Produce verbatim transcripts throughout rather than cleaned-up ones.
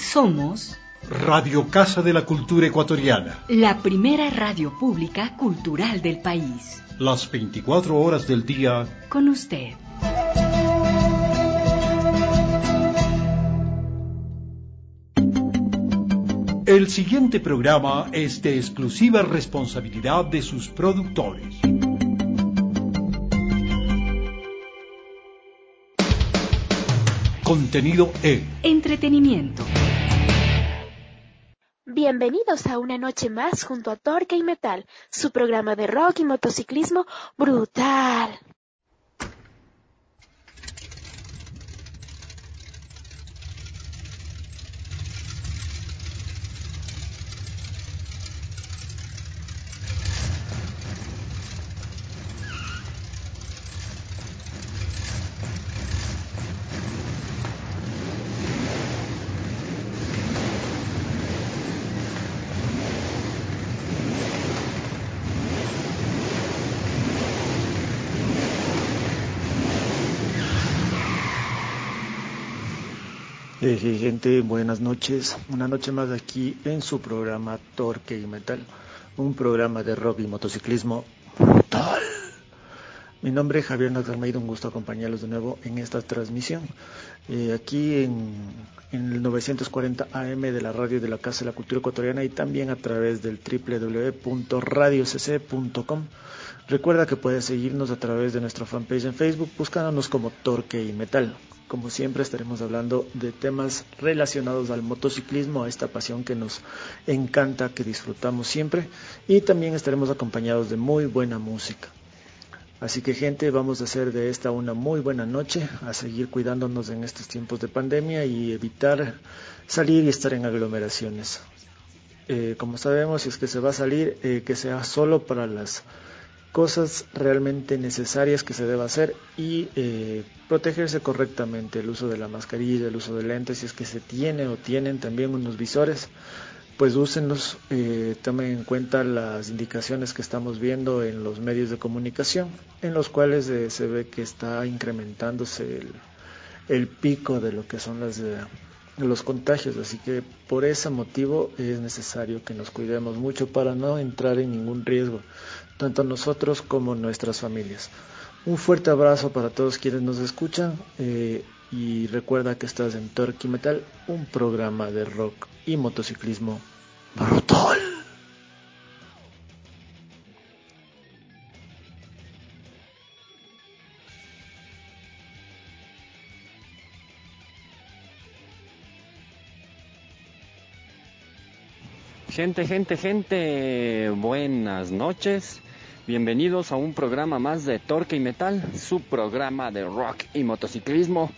Somos Radio Casa de la Cultura Ecuatoriana, la primera radio pública cultural del país. Las veinticuatro horas del día con usted. El siguiente programa es de exclusiva responsabilidad de sus productores. Contenido E. Entretenimiento. Bienvenidos a una noche más junto a Torque y Metal, su programa de rock y motociclismo brutal. Eh, gente, buenas noches. Una noche más aquí en su programa Torque y Metal, un programa de rock y motociclismo brutal. Mi nombre es Javier Nax Almeida, un gusto acompañarlos de nuevo en esta transmisión. Eh, aquí en, en el novecientos cuarenta A M de la radio de la Casa de la Cultura Ecuatoriana y también a través del doble u doble u doble u punto radio c c punto com. Recuerda que puedes seguirnos a través de nuestra fanpage en Facebook buscándonos como Torque y Metal. Como siempre estaremos hablando de temas relacionados al motociclismo, a esta pasión que nos encanta, que disfrutamos siempre, y también estaremos acompañados de muy buena música. Así que gente, vamos a hacer de esta una muy buena noche, a seguir cuidándonos en estos tiempos de pandemia y evitar salir y estar en aglomeraciones. Eh, como sabemos, si es que se va a salir, eh, que sea solo para las cosas realmente necesarias que se deba hacer y eh, protegerse correctamente, el uso de la mascarilla, el uso de lentes, si es que se tiene o tienen también unos visores, pues úsenlos, eh, tomen en cuenta las indicaciones que estamos viendo en los medios de comunicación, en los cuales eh, se ve que está incrementándose el, el pico de lo que son las eh, los contagios, así que por ese motivo es necesario que nos cuidemos mucho para no entrar en ningún riesgo, tanto nosotros como nuestras familias. Un fuerte abrazo para todos quienes nos escuchan eh, y recuerda que estás en Torque y Metal, un programa de rock y motociclismo brutal. Gente, gente, gente, buenas noches. Bienvenidos a un programa más de Torque y Metal, su programa de rock y motociclismo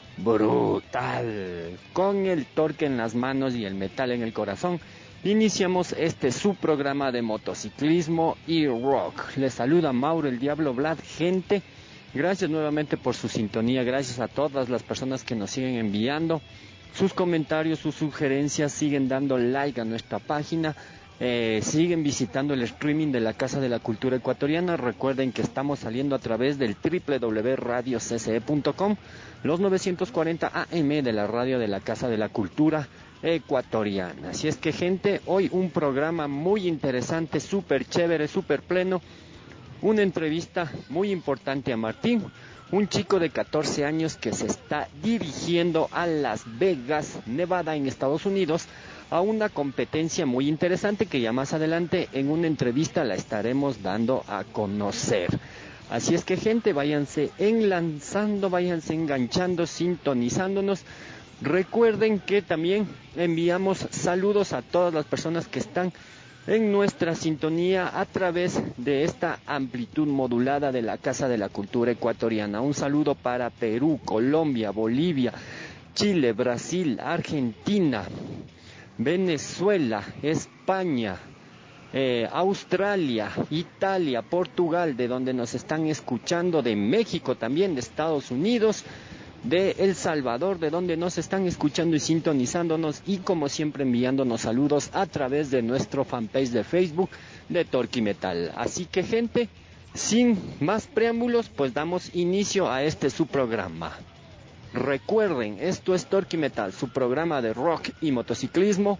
brutal. Con el torque en las manos y el metal en el corazón, iniciamos este su programa de motociclismo y rock. Les saluda Mauro el Diablo Vlad, gente. Gracias nuevamente por su sintonía, gracias a todas las personas que nos siguen enviando sus comentarios, sus sugerencias, siguen dando like a nuestra página, eh, siguen visitando el streaming de la Casa de la Cultura Ecuatoriana. Recuerden que estamos saliendo a través del doble u doble u doble u punto radio c c e punto com, los novecientos cuarenta A M de la radio de la Casa de la Cultura Ecuatoriana. Así es que gente, hoy un programa muy interesante, súper chévere, súper pleno, una entrevista muy importante a Martín, un chico de catorce años que se está dirigiendo a Las Vegas, Nevada, en Estados Unidos, a una competencia muy interesante que ya más adelante en una entrevista la estaremos dando a conocer. Así es que gente, váyanse enlazando, váyanse enganchando, sintonizándonos. Recuerden que también enviamos saludos a todas las personas que están en nuestra sintonía a través de esta amplitud modulada de la Casa de la Cultura Ecuatoriana. Un saludo para Perú, Colombia, Bolivia, Chile, Brasil, Argentina, Venezuela, España, eh, Australia, Italia, Portugal, de donde nos están escuchando, de México también, de Estados Unidos, de El Salvador, de donde nos están escuchando y sintonizándonos, y como siempre enviándonos saludos a través de nuestro fanpage de Facebook de Torque y Metal. Así que gente, sin más preámbulos, pues damos inicio a este su programa. Recuerden, esto es Torque y Metal, su programa de rock y motociclismo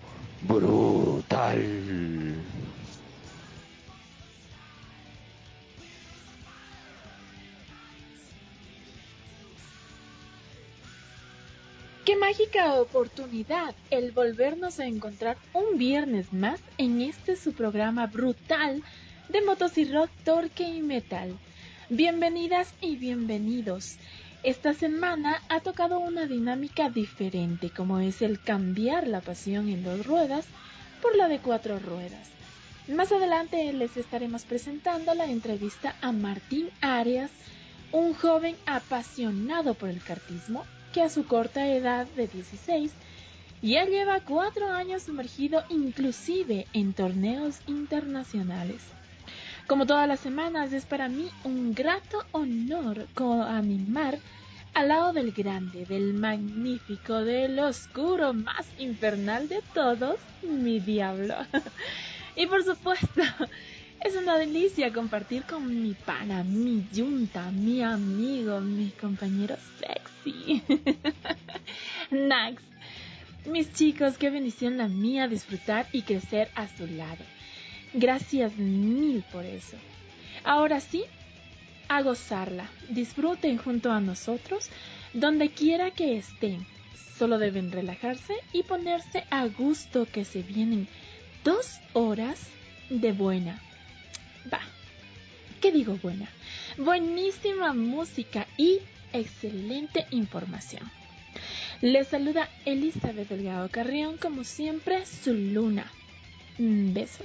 brutal. Qué mágica oportunidad el volvernos a encontrar un viernes más en este su programa brutal de motos y rock, torque y metal. Bienvenidas y bienvenidos. Esta semana ha tocado una dinámica diferente, como es el cambiar la pasión en dos ruedas por la de cuatro ruedas. Más adelante les estaremos presentando la entrevista a Martín Arias, un joven apasionado por el kartismo, que a su corta edad de dieciséis ya lleva cuatro años sumergido inclusive en torneos internacionales. Como todas las semanas, es para mí un grato honor co-animar al lado del grande, del magnífico, del oscuro, más infernal de todos, mi diablo. Y por supuesto, es una delicia compartir con mi pana, mi yunta, mi amigo, mi compañero sexy. Nax. Mis chicos, qué bendición la mía disfrutar y crecer a su lado. Gracias mil por eso. Ahora sí, a gozarla. Disfruten junto a nosotros, donde quiera que estén. Solo deben relajarse y ponerse a gusto, que se vienen dos horas de buena. Va, ¿qué digo buena? Buenísima música y excelente información. Les saluda Elizabeth Delgado Carrión, como siempre, su luna. Besos.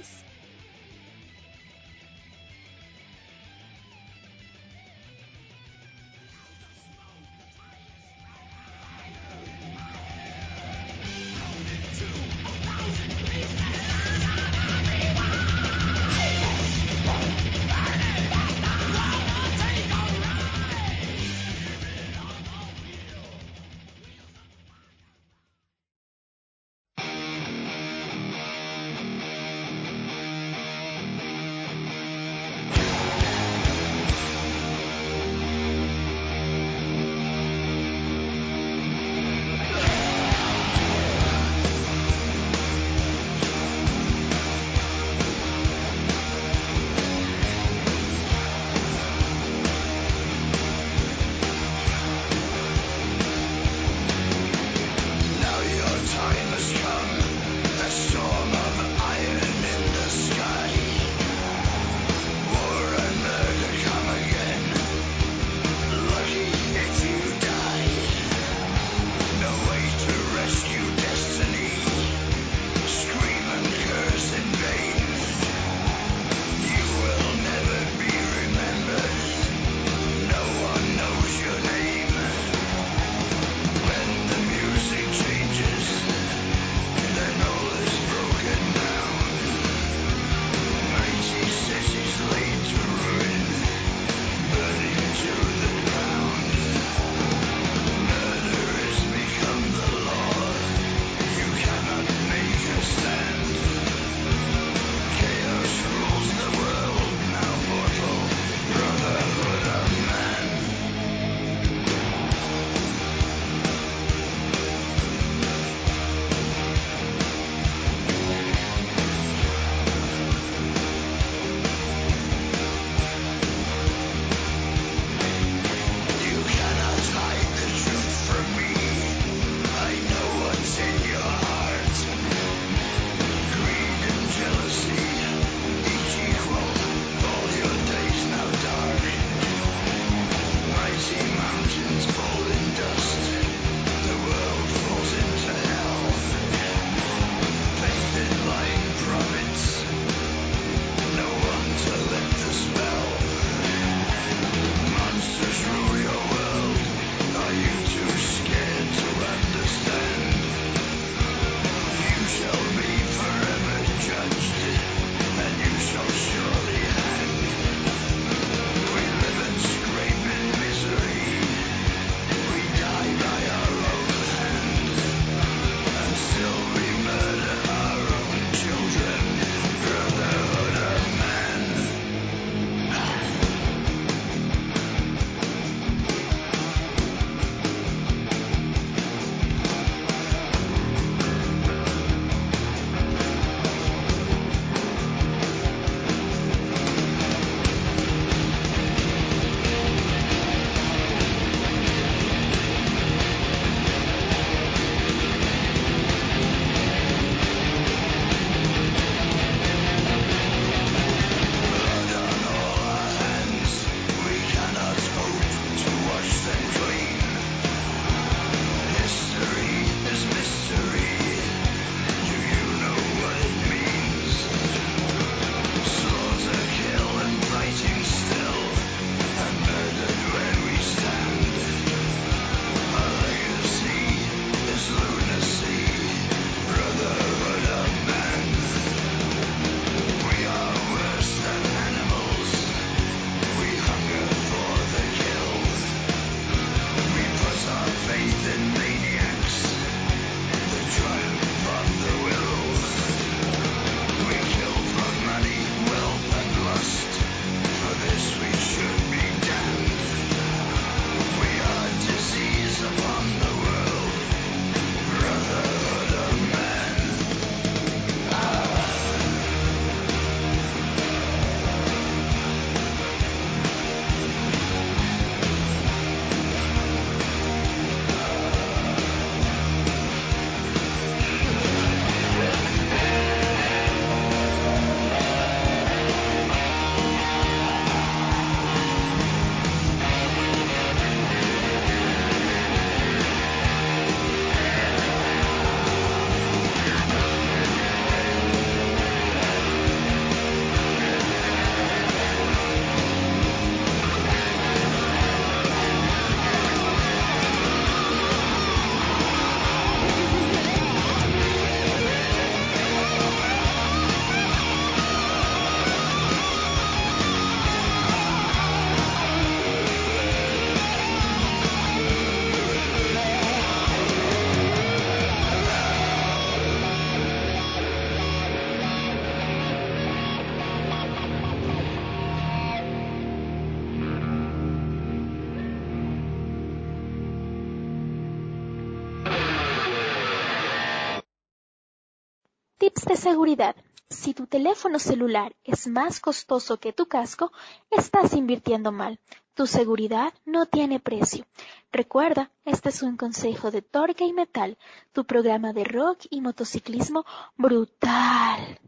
Tips de seguridad. Si tu teléfono celular es más costoso que tu casco, estás invirtiendo mal. Tu seguridad no tiene precio. Recuerda, este es un consejo de Torque y Metal, tu programa de rock y motociclismo brutal.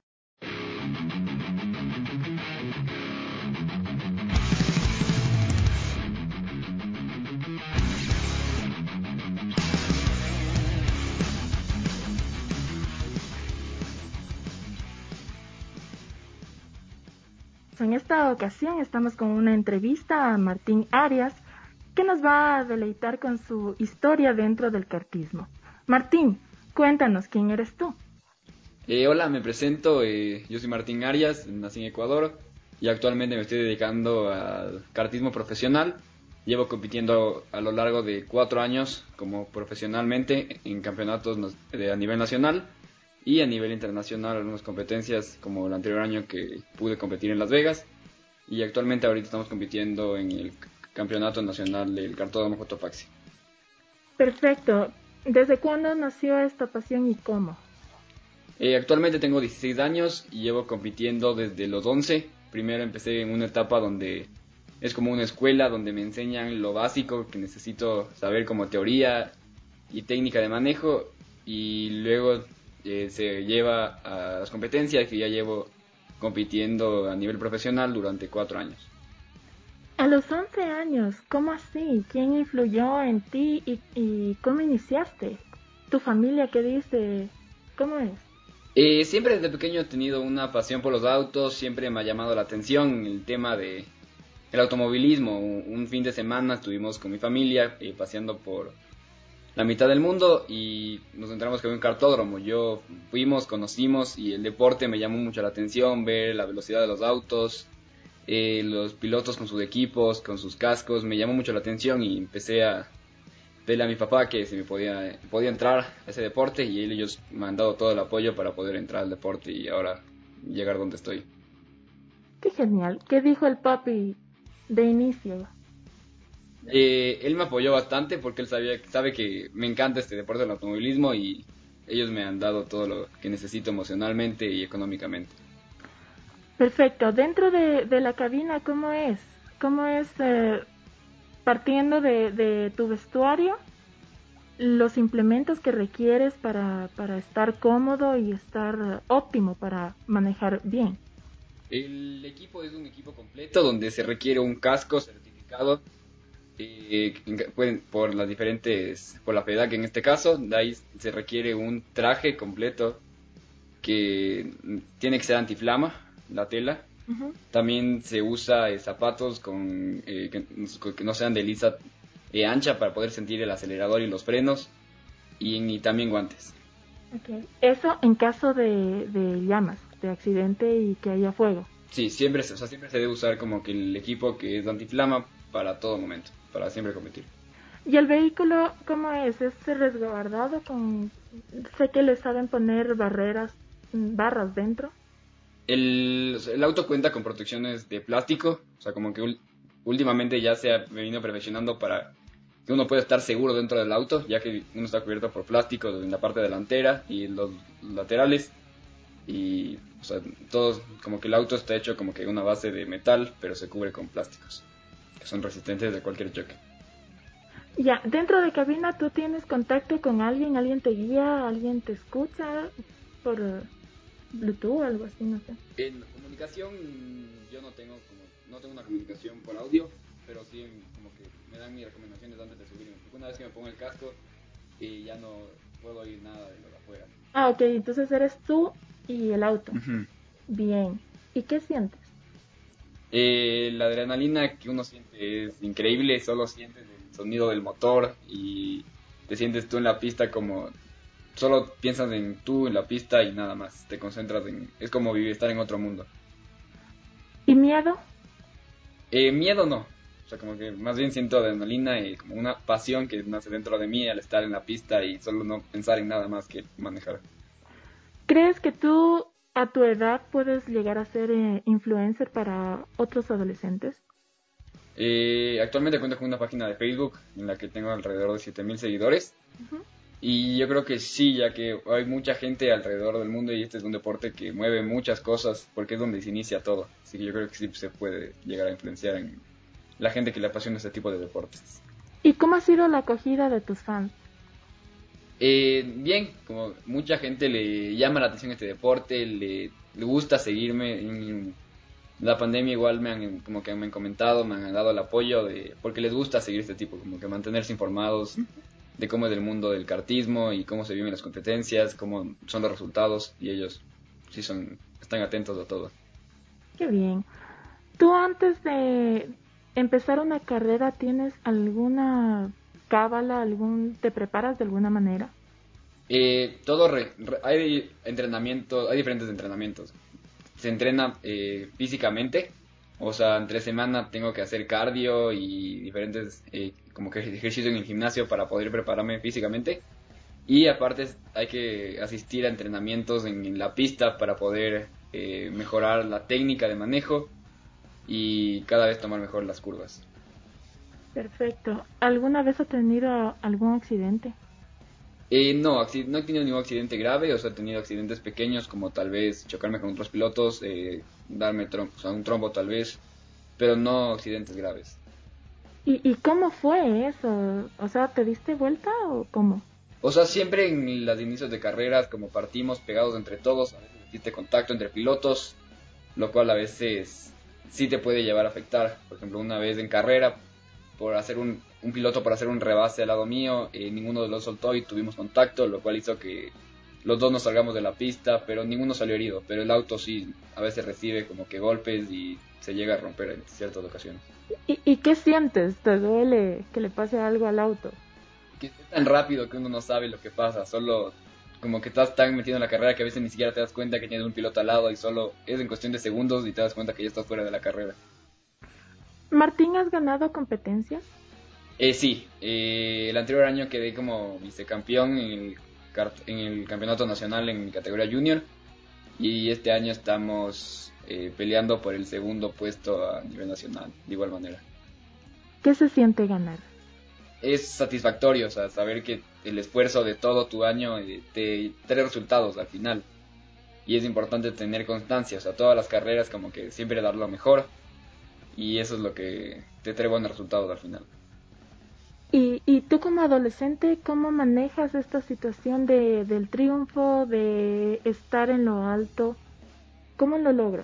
En esta ocasión estamos con una entrevista a Martín Arias, que nos va a deleitar con su historia dentro del kartismo. Martín, cuéntanos, ¿quién eres tú? Eh, hola, me presento, eh, yo soy Martín Arias, nací en Ecuador y actualmente me estoy dedicando al kartismo profesional. Llevo compitiendo a lo largo de cuatro años como profesionalmente en campeonatos a nivel nacional y a nivel internacional, algunas competencias como el anterior año que pude competir en Las Vegas, y actualmente ahorita estamos compitiendo en el campeonato nacional del Kartódromo Cotopaxi. Perfecto. ¿Desde cuándo nació esta pasión y cómo? Eh, actualmente tengo dieciséis años y llevo compitiendo desde los once. Primero empecé en una etapa donde es como una escuela donde me enseñan lo básico que necesito saber como teoría y técnica de manejo, y luego Eh, se lleva a las competencias que ya llevo compitiendo a nivel profesional durante cuatro años. A los once años, ¿cómo así? ¿Quién influyó en ti y, y cómo iniciaste? ¿Tu familia qué dice? ¿Cómo es? Eh, siempre desde pequeño he tenido una pasión por los autos, siempre me ha llamado la atención el tema de el automovilismo. Un, un fin de semana estuvimos con mi familia eh, paseando por la mitad del mundo y nos encontramos con un kartódromo. Yo fuimos, conocimos, y el deporte me llamó mucho la atención, ver la velocidad de los autos, eh, los pilotos con sus equipos, con sus cascos, me llamó mucho la atención y empecé a pedirle a mi papá que si me podía, podía entrar a ese deporte, y ellos me han dado todo el apoyo para poder entrar al deporte y ahora llegar donde estoy. Qué genial. ¿Qué dijo el papi de inicio? Eh, él me apoyó bastante porque él sabía, sabe que me encanta este deporte del automovilismo, y ellos me han dado todo lo que necesito emocionalmente y económicamente. Perfecto. Dentro de, de la cabina, ¿cómo es? ¿Cómo es eh, partiendo de, de tu vestuario, los implementos que requieres para, para estar cómodo y estar óptimo para manejar bien? El equipo es un equipo completo donde se requiere un casco certificado eh, pueden, por las diferentes, por la FEDAC en este caso. De ahí se requiere un traje completo que tiene que ser antiflama, la tela. Uh-huh. También se usa eh, zapatos con eh, que, que no sean de lisa eh, ancha para poder sentir el acelerador y los frenos, y, y también guantes. Okay. Eso en caso de, de llamas, de accidente y que haya fuego. Sí, siempre, o sea, siempre se debe usar como que el equipo que es antiflama para todo momento, para siempre competir. ¿Y el vehículo cómo es? ¿Es resguardado con...? Sé que le saben poner barreras, barras dentro. El, el auto cuenta con protecciones de plástico, o sea, como que ul- últimamente ya se ha venido perfeccionando para que uno pueda estar seguro dentro del auto, ya que uno está cubierto por plástico en la parte delantera y los laterales. Y, o sea, todos, como que el auto está hecho como que una base de metal, pero se cubre con plásticos, que son resistentes de cualquier choque. Ya, dentro de cabina tú tienes contacto con alguien, alguien te guía, alguien te escucha por eh, Bluetooth o algo así, no sé. En comunicación yo no tengo como no tengo una comunicación por audio, pero sí como que me dan mis recomendaciones antes de subirme. Porque una vez que me pongo el casco y ya no puedo oír nada de lo de afuera. Ah, ok, entonces eres tú y el auto. Uh-huh. Bien. ¿Y qué sientes? Eh, la adrenalina que uno siente es increíble, solo sientes el sonido del motor y te sientes tú en la pista como solo piensas en tú en la pista y nada más, te concentras en es como vivir estar en otro mundo. ¿Y miedo? Eh, miedo no, o sea como que más bien siento adrenalina y como una pasión que nace dentro de mí al estar en la pista y solo no pensar en nada más que manejar. ¿Crees que tú a tu edad puedes llegar a ser eh, influencer para otros adolescentes? Eh, actualmente cuento con una página de Facebook en la que tengo alrededor de siete mil seguidores. Uh-huh. Y yo creo que sí, ya que hay mucha gente alrededor del mundo y este es un deporte que mueve muchas cosas porque es donde se inicia todo. Así que yo creo que sí se puede llegar a influenciar en la gente que le apasiona este tipo de deportes. ¿Y cómo ha sido la acogida de tus fans? Eh, bien, como mucha gente le llama la atención este deporte, le, le gusta seguirme. En la pandemia igual me han, como que me han comentado, me han dado el apoyo de porque les gusta seguir este tipo, como que mantenerse informados de cómo es el mundo del kartismo y cómo se viven las competencias, cómo son los resultados y ellos sí son están atentos a todo. Qué bien. ¿Tú antes de empezar una carrera tienes alguna cábala, algún te preparas de alguna manera? Eh, todo re, re, hay entrenamientos, hay diferentes entrenamientos. Se entrena eh, físicamente, o sea, entre semana tengo que hacer cardio y diferentes eh, como que ejercicios en el gimnasio para poder prepararme físicamente. Y aparte hay que asistir a entrenamientos en, en la pista para poder eh, mejorar la técnica de manejo y cada vez tomar mejor las curvas. Perfecto. ¿Alguna vez has tenido algún accidente? Eh, no, acci- no he tenido ningún accidente grave, o sea, he tenido accidentes pequeños como tal vez chocarme con otros pilotos, eh, darme trom- o sea, un trombo tal vez, pero no accidentes graves. ¿Y, ¿Y cómo fue eso? O sea, ¿te diste vuelta o cómo? O sea, siempre en los inicios de carreras, como partimos pegados entre todos, a veces existe contacto entre pilotos, lo cual a veces sí te puede llevar a afectar. Por ejemplo, una vez en carrera, por hacer un, un piloto por hacer un rebase al lado mío, eh, ninguno de los soltó y tuvimos contacto, lo cual hizo que los dos nos salgamos de la pista, pero ninguno salió herido. Pero el auto sí a veces recibe como que golpes y se llega a romper en ciertas ocasiones. ¿Y, ¿Y qué sientes? ¿Te duele que le pase algo al auto? Que es tan rápido que uno no sabe lo que pasa, solo como que estás tan metido en la carrera que a veces ni siquiera te das cuenta que tienes un piloto al lado y solo es en cuestión de segundos y te das cuenta que ya estás fuera de la carrera. Martín, ¿has ganado competencias? Eh, sí, eh, el anterior año quedé como vicecampeón en el, en el campeonato nacional en mi categoría junior y este año estamos eh, peleando por el segundo puesto a nivel nacional, de igual manera. ¿Qué se siente ganar? Es satisfactorio, o sea, saber que el esfuerzo de todo tu año eh, te trae resultados al final. Y es importante tener constancia, o sea, todas las carreras como que siempre dar lo mejor. Y eso es lo que te trae buenos resultados al final. ¿Y, y tú como adolescente, cómo manejas esta situación de, del triunfo, de estar en lo alto? ¿Cómo lo logras?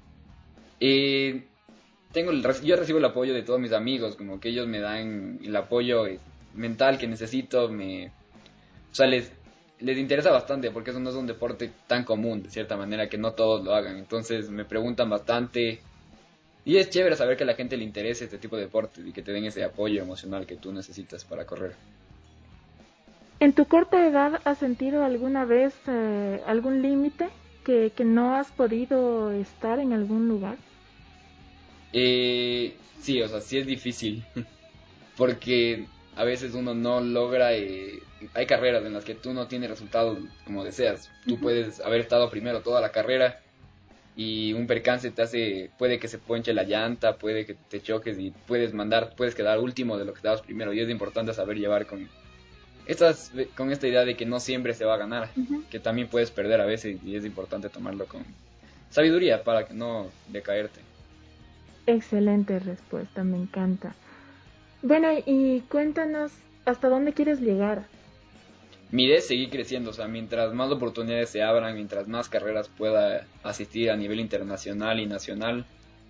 Eh, tengo el, yo recibo el apoyo de todos mis amigos, como que ellos me dan el apoyo mental que necesito, me, o sea, les, les interesa bastante porque eso no es un deporte tan común, de cierta manera, que no todos lo hagan. Entonces me preguntan bastante y es chévere saber que a la gente le interese este tipo de deporte y que te den ese apoyo emocional que tú necesitas para correr. ¿En tu corta edad has sentido alguna vez eh, algún límite que, que no has podido estar en algún lugar? Eh, sí, o sea, sí es difícil porque a veces uno no logra, eh, hay carreras en las que tú no tienes resultados como deseas. Tú uh-huh. puedes haber estado primero toda la carrera y un percance te hace, puede que se ponche la llanta, puede que te choques y puedes mandar, puedes quedar último de lo que estabas primero, y es importante saber llevar con estas, con esta idea de que no siempre se va a ganar, uh-huh. que también puedes perder a veces, y es importante tomarlo con sabiduría para que no decaerte. Excelente respuesta, me encanta. Bueno, y cuéntanos, ¿hasta dónde quieres llegar? Mi idea es seguir creciendo, o sea, mientras más oportunidades se abran, mientras más carreras pueda asistir a nivel internacional y nacional,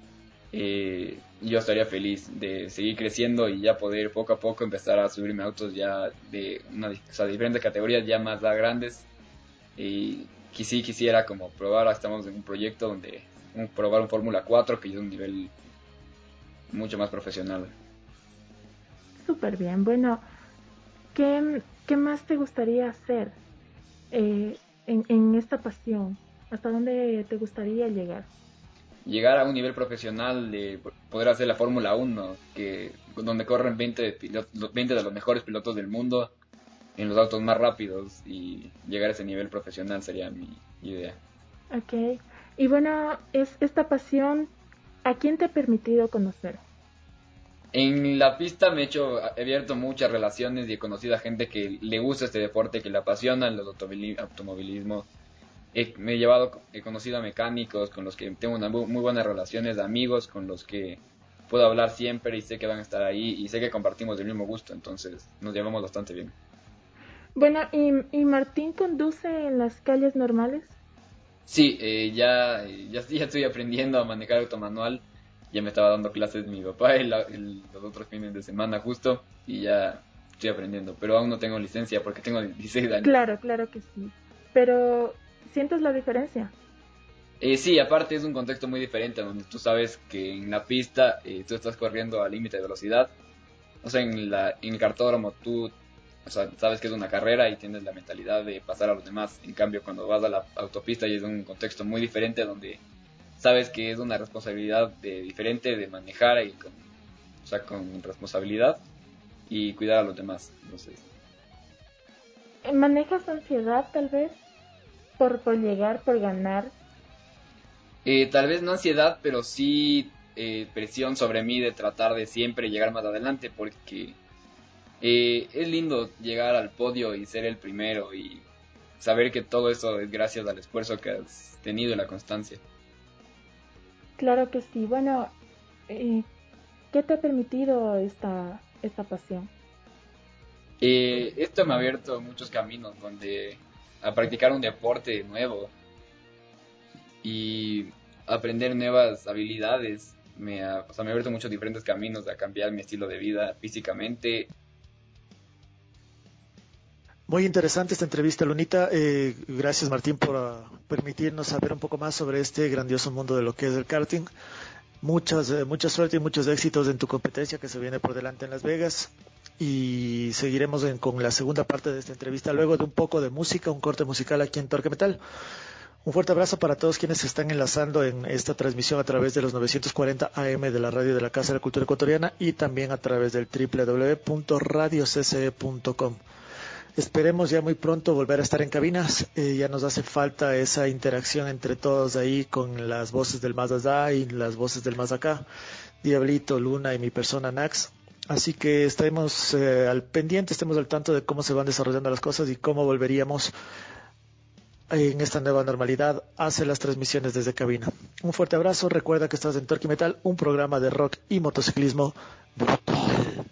eh, yo estaría feliz de seguir creciendo y ya poder poco a poco empezar a subirme a autos ya de una, o sea, diferentes categorías ya más grandes. Y que sí quisiera como probar, estamos en un proyecto donde un, probar un Fórmula cuatro, que es un nivel mucho más profesional. Súper bien. Bueno, ¿qué, qué más te gustaría hacer eh, en, en esta pasión? ¿Hasta dónde te gustaría llegar? Llegar a un nivel profesional de poder hacer la Fórmula uno, que donde corren veinte de, pilotos, veinte de los mejores pilotos del mundo en los autos más rápidos, y llegar a ese nivel profesional sería mi idea. Ok. Y bueno, es esta pasión, ¿a quién te ha permitido conocer? En la pista me he hecho, he abierto muchas relaciones y he conocido a gente que le gusta este deporte, que le apasiona el automovilismo. He, me he llevado, he conocido a mecánicos con los que tengo una muy buenas relaciones, de amigos con los que puedo hablar siempre y sé que van a estar ahí y sé que compartimos el mismo gusto, entonces nos llevamos bastante bien. Bueno, ¿y, y Martín conduce en las calles normales? Sí, eh, ya, ya, ya estoy aprendiendo a manejar automanual. Ya me estaba dando clases mi papá el, el, los otros fines de semana justo, y ya estoy aprendiendo, pero aún no tengo licencia porque tengo dieciséis años. Claro, claro que sí. Pero, ¿sientes la diferencia? Eh, sí, aparte es un contexto muy diferente, donde tú sabes que en la pista eh, tú estás corriendo al límite de velocidad. O sea, en, la, en el cartódromo tú, o sea, sabes que es una carrera y tienes la mentalidad de pasar a los demás. En cambio, cuando vas a la autopista y es un contexto muy diferente, donde sabes que es una responsabilidad de, diferente de manejar y con, o sea, con responsabilidad y cuidar a los demás. Entonces, ¿manejas ansiedad tal vez por, por llegar, por ganar? Eh, tal vez no ansiedad, pero sí eh, presión sobre mí de tratar de siempre llegar más adelante, porque eh, es lindo llegar al podio y ser el primero y saber que todo eso es gracias al esfuerzo que has tenido y la constancia. Claro que sí. Bueno, eh, ¿qué te ha permitido esta, esta pasión? Eh, esto me ha abierto muchos caminos donde a practicar un deporte nuevo y aprender nuevas habilidades. Me ha, o sea, me ha abierto muchos diferentes caminos a cambiar mi estilo de vida físicamente. Muy interesante esta entrevista, Lunita. Eh, gracias, Martín, por uh, permitirnos saber un poco más sobre este grandioso mundo de lo que es el karting. Muchas, eh, mucha suerte y muchos éxitos en tu competencia que se viene por delante en Las Vegas. Y seguiremos en, con la segunda parte de esta entrevista luego de un poco de música, un corte musical aquí en Torque Metal. Un fuerte abrazo para todos quienes se están enlazando en esta transmisión a través de los novecientos cuarenta A M de la radio de la Casa de la Cultura Ecuatoriana y también a través del doble u doble u doble u punto radio c c e punto com. Esperemos ya muy pronto volver a estar en cabinas. Eh, ya nos hace falta esa interacción entre todos ahí con las voces del más allá y las voces del más acá. Diablito, Luna y mi persona Nax. Así que estaremos eh, al pendiente, estemos al tanto de cómo se van desarrollando las cosas y cómo volveríamos en esta nueva normalidad hace las transmisiones desde cabina. Un fuerte abrazo, recuerda que estás en Torque Metal, un programa de rock y motociclismo brutal.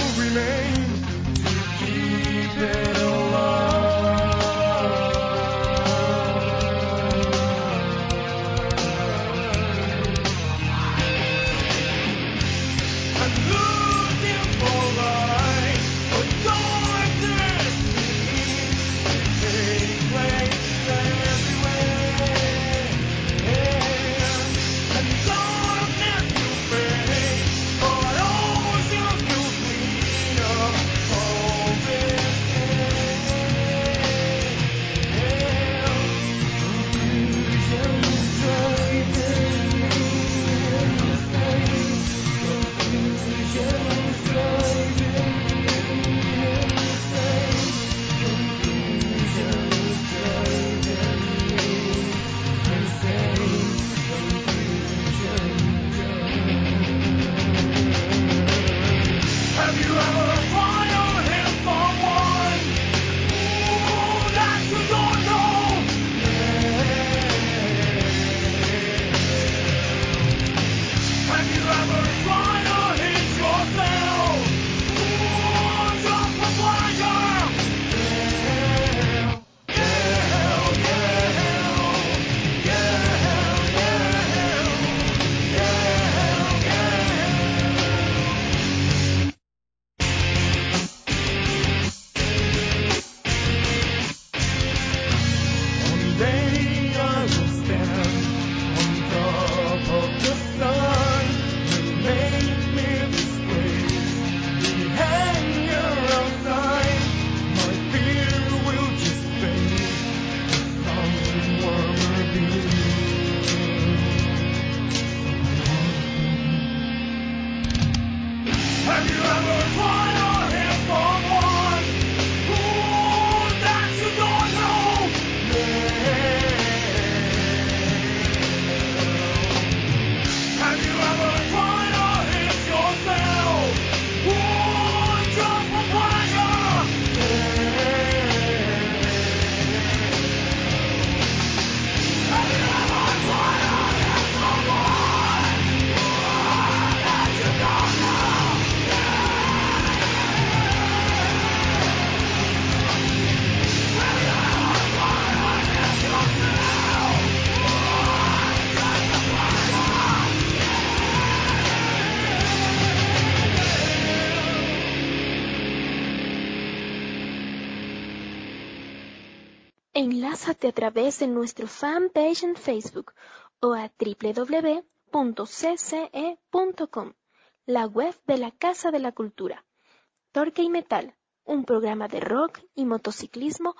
Enlázate a través de nuestro fanpage en Facebook o a doble u doble u doble u punto c c e punto com, la web de la Casa de la Cultura. Torque y Metal, un programa de rock y motociclismo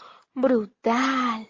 brutal.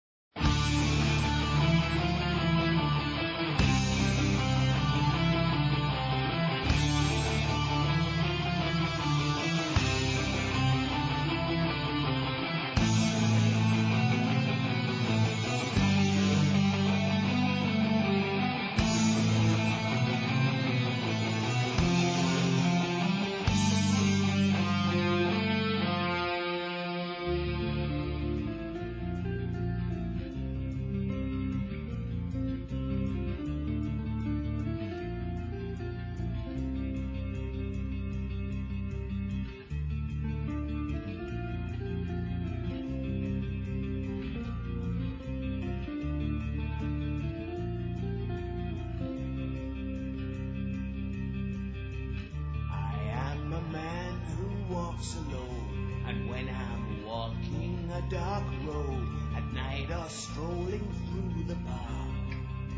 Alone, and when I'm walking a dark road at night or strolling through the park,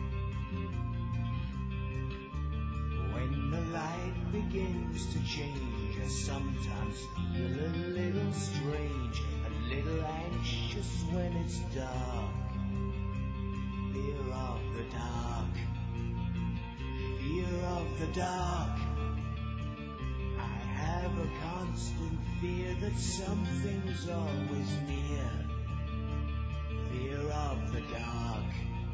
when the light begins to change, I sometimes feel a little strange, a little anxious when it's dark. Fear of the dark, fear of the dark. I have a constant fear that something's always near. Fear of the dark,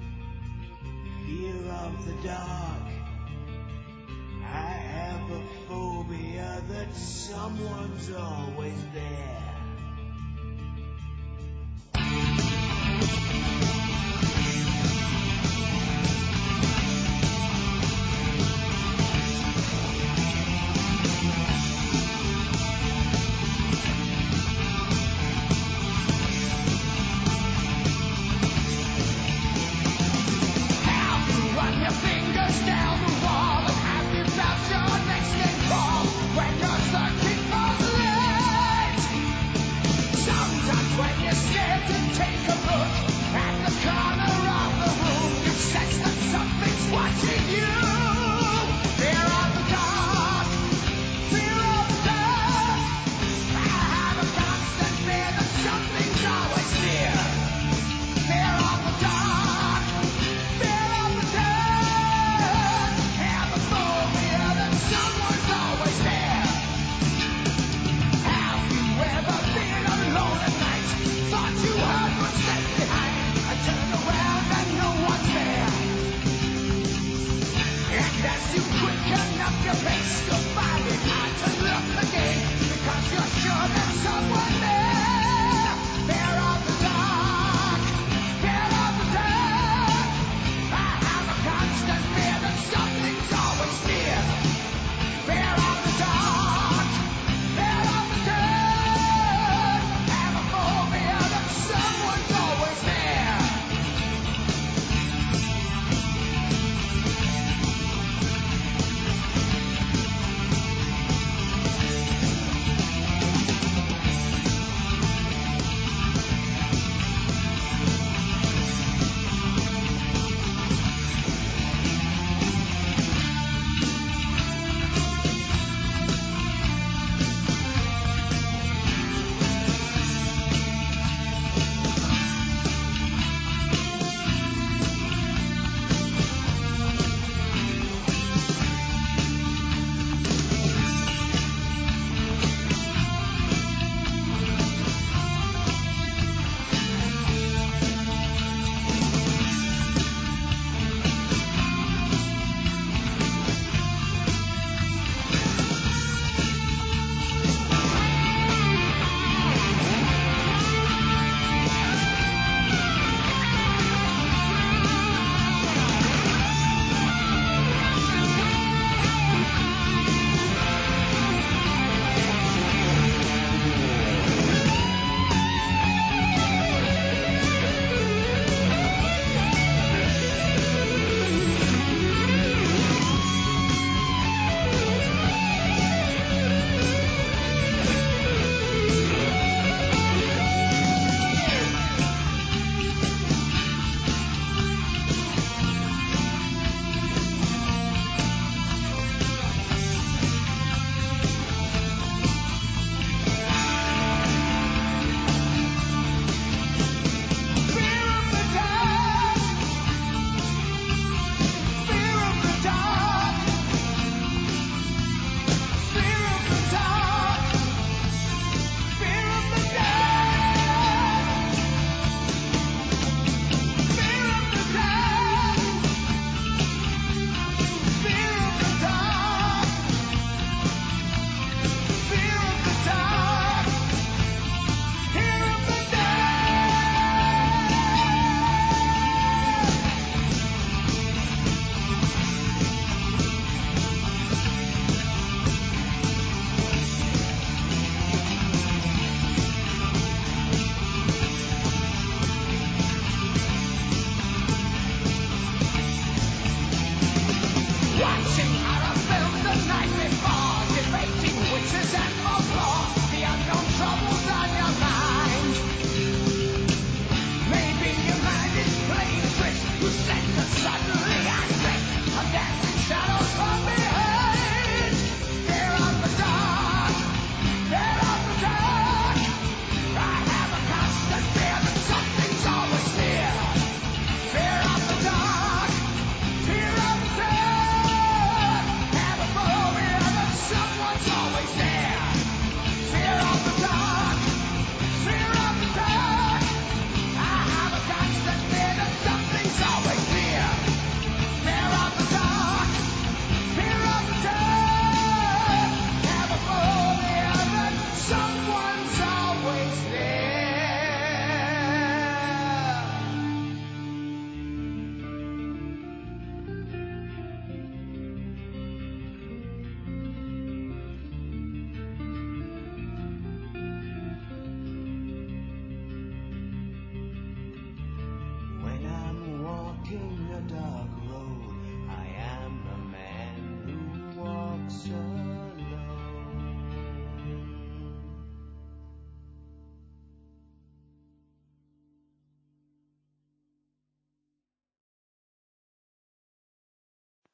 fear of the dark. I have a phobia that someone's always there.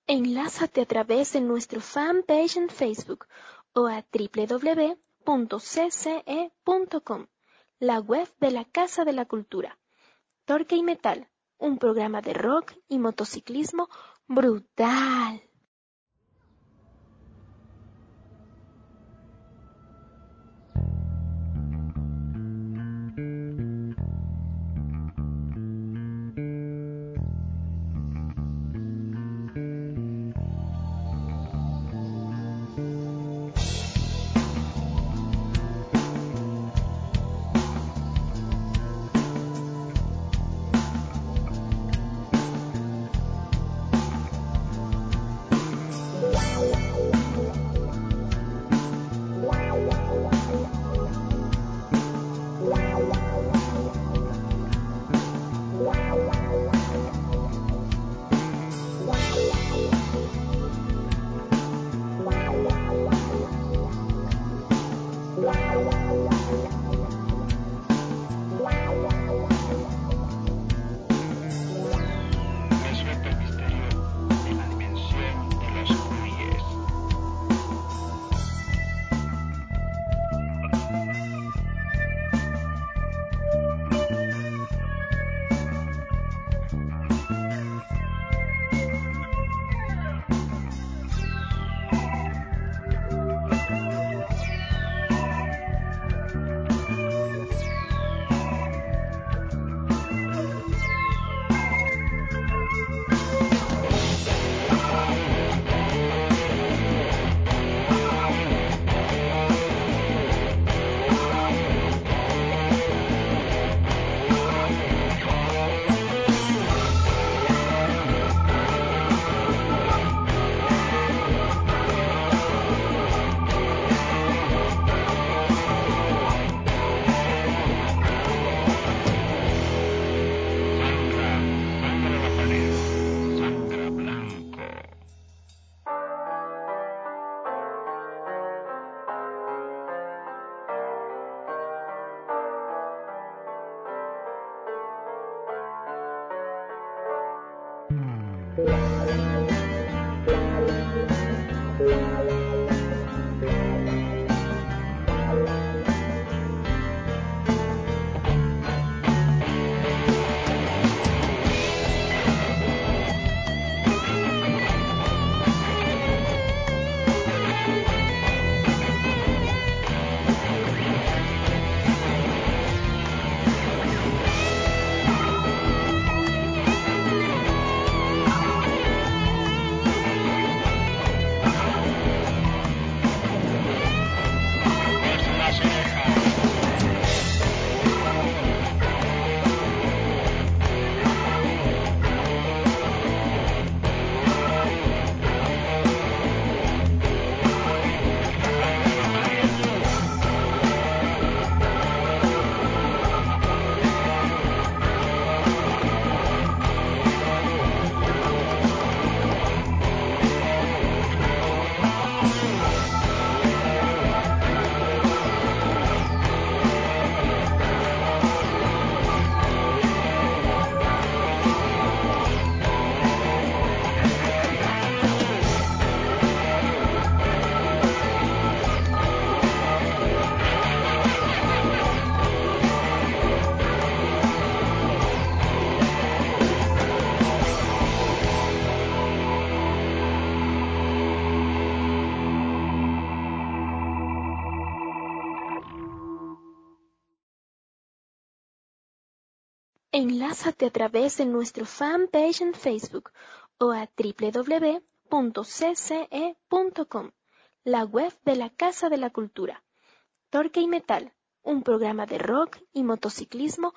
Enlázate a través de nuestro fanpage en Facebook o a doble u doble u doble u punto c c e punto com, la web de la Casa de la Cultura. Torque y Metal, un programa de rock y motociclismo brutal. Enlázate a través de nuestro fanpage en Facebook o a doble u doble u doble u punto c c e punto com, la web de la Casa de la Cultura. Torque y Metal, un programa de rock y motociclismo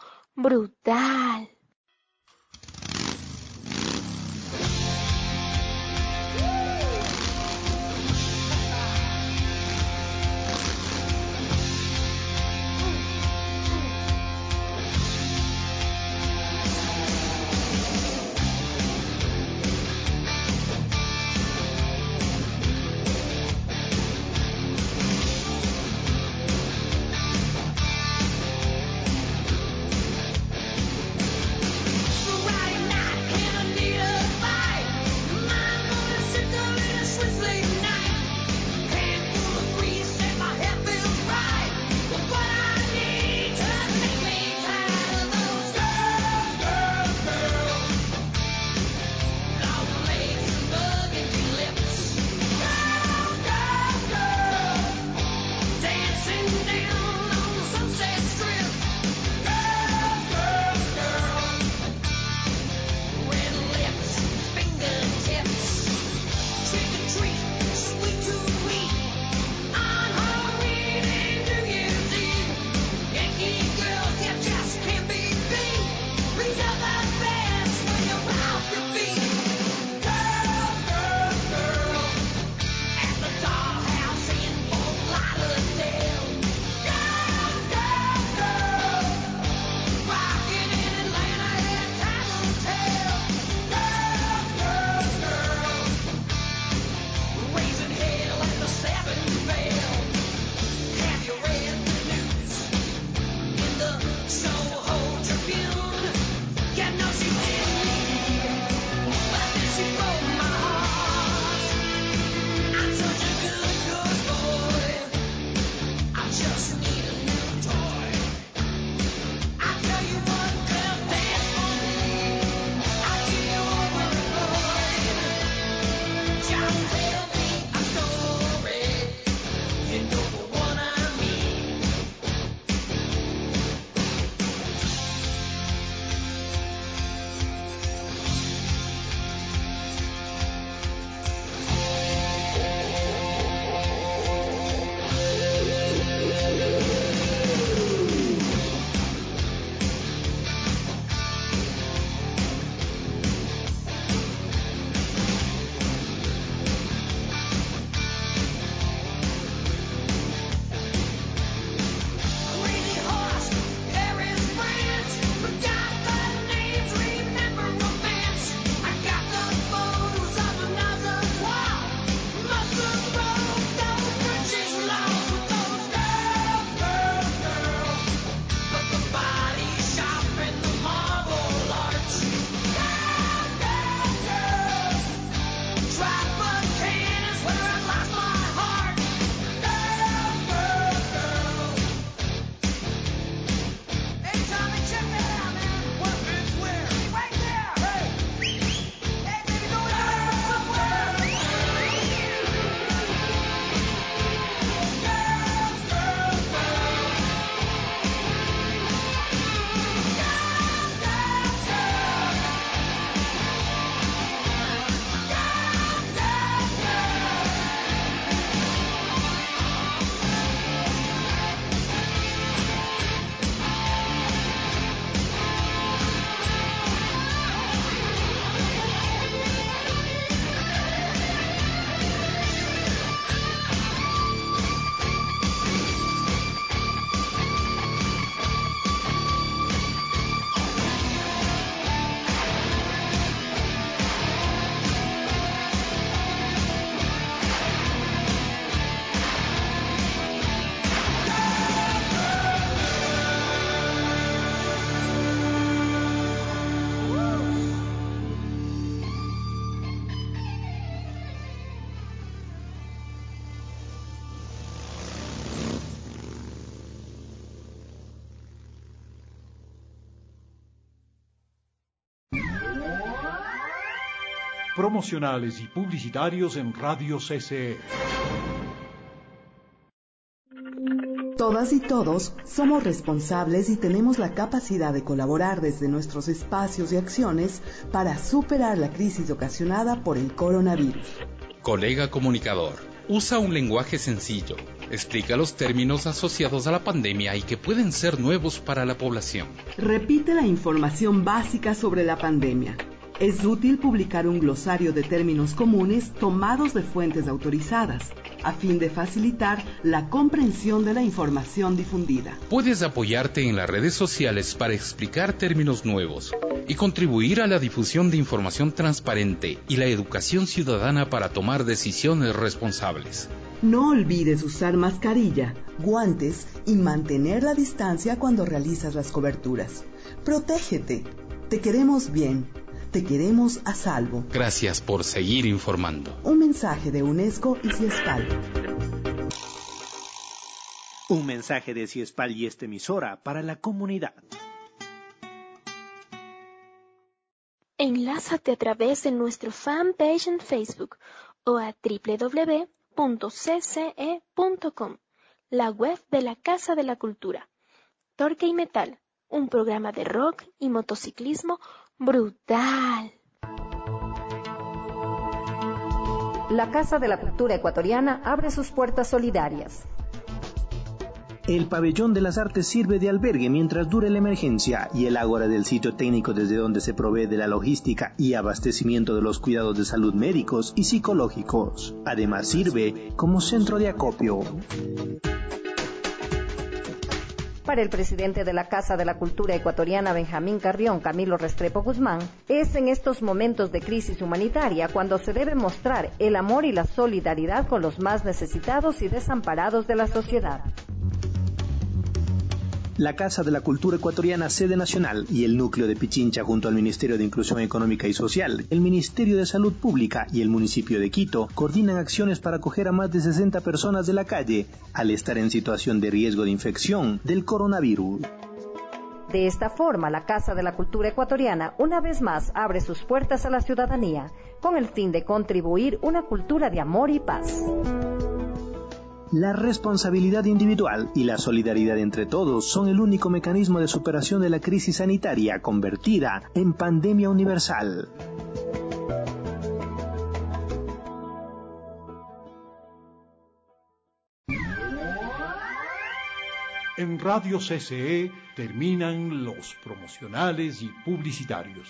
brutal. promocionales y publicitarios en Radio C C E. Todas y todos somos responsables y tenemos la capacidad de colaborar desde nuestros espacios y acciones para superar la crisis ocasionada por el coronavirus. Colega comunicador, usa un lenguaje sencillo. Explica los términos asociados a la pandemia y que pueden ser nuevos para la población. Repite la información básica sobre la pandemia. Es útil publicar un glosario de términos comunes tomados de fuentes autorizadas, a fin de facilitar la comprensión de la información difundida. Puedes apoyarte en las redes sociales para explicar términos nuevos y contribuir a la difusión de información transparente y la educación ciudadana para tomar decisiones responsables. No olvides usar mascarilla, guantes y mantener la distancia cuando realizas las coberturas. Protégete. Te queremos bien. Te queremos a salvo. Gracias por seguir informando. Un mensaje de UNESCO y CIESPAL. Un mensaje de CIESPAL y esta emisora para la comunidad. Enlázate a través de nuestro fanpage en Facebook o a doble u doble u doble u punto c c e punto com. la web de la Casa de la Cultura. Torque y Metal, un programa de rock y motociclismo brutal. La Casa de la Cultura Ecuatoriana abre sus puertas solidarias. El Pabellón de las Artes sirve de albergue mientras dure la emergencia y el ágora del sitio técnico desde donde se provee de la logística y abastecimiento de los cuidados de salud médicos y psicológicos. Además sirve como centro de acopio. Para el presidente de la Casa de la Cultura Ecuatoriana, Benjamín Carrión Camilo Restrepo Guzmán, es en estos momentos de crisis humanitaria cuando se debe mostrar el amor y la solidaridad con los más necesitados y desamparados de la sociedad. La Casa de la Cultura Ecuatoriana, sede nacional, y el núcleo de Pichincha junto al Ministerio de Inclusión Económica y Social, el Ministerio de Salud Pública y el municipio de Quito coordinan acciones para acoger a más de sesenta personas de la calle al estar en situación de riesgo de infección del coronavirus. De esta forma, la Casa de la Cultura Ecuatoriana una vez más abre sus puertas a la ciudadanía con el fin de contribuir una cultura de amor y paz. La responsabilidad individual y la solidaridad entre todos son el único mecanismo de superación de la crisis sanitaria convertida en pandemia universal. En Radio C C E terminan los promocionales y publicitarios.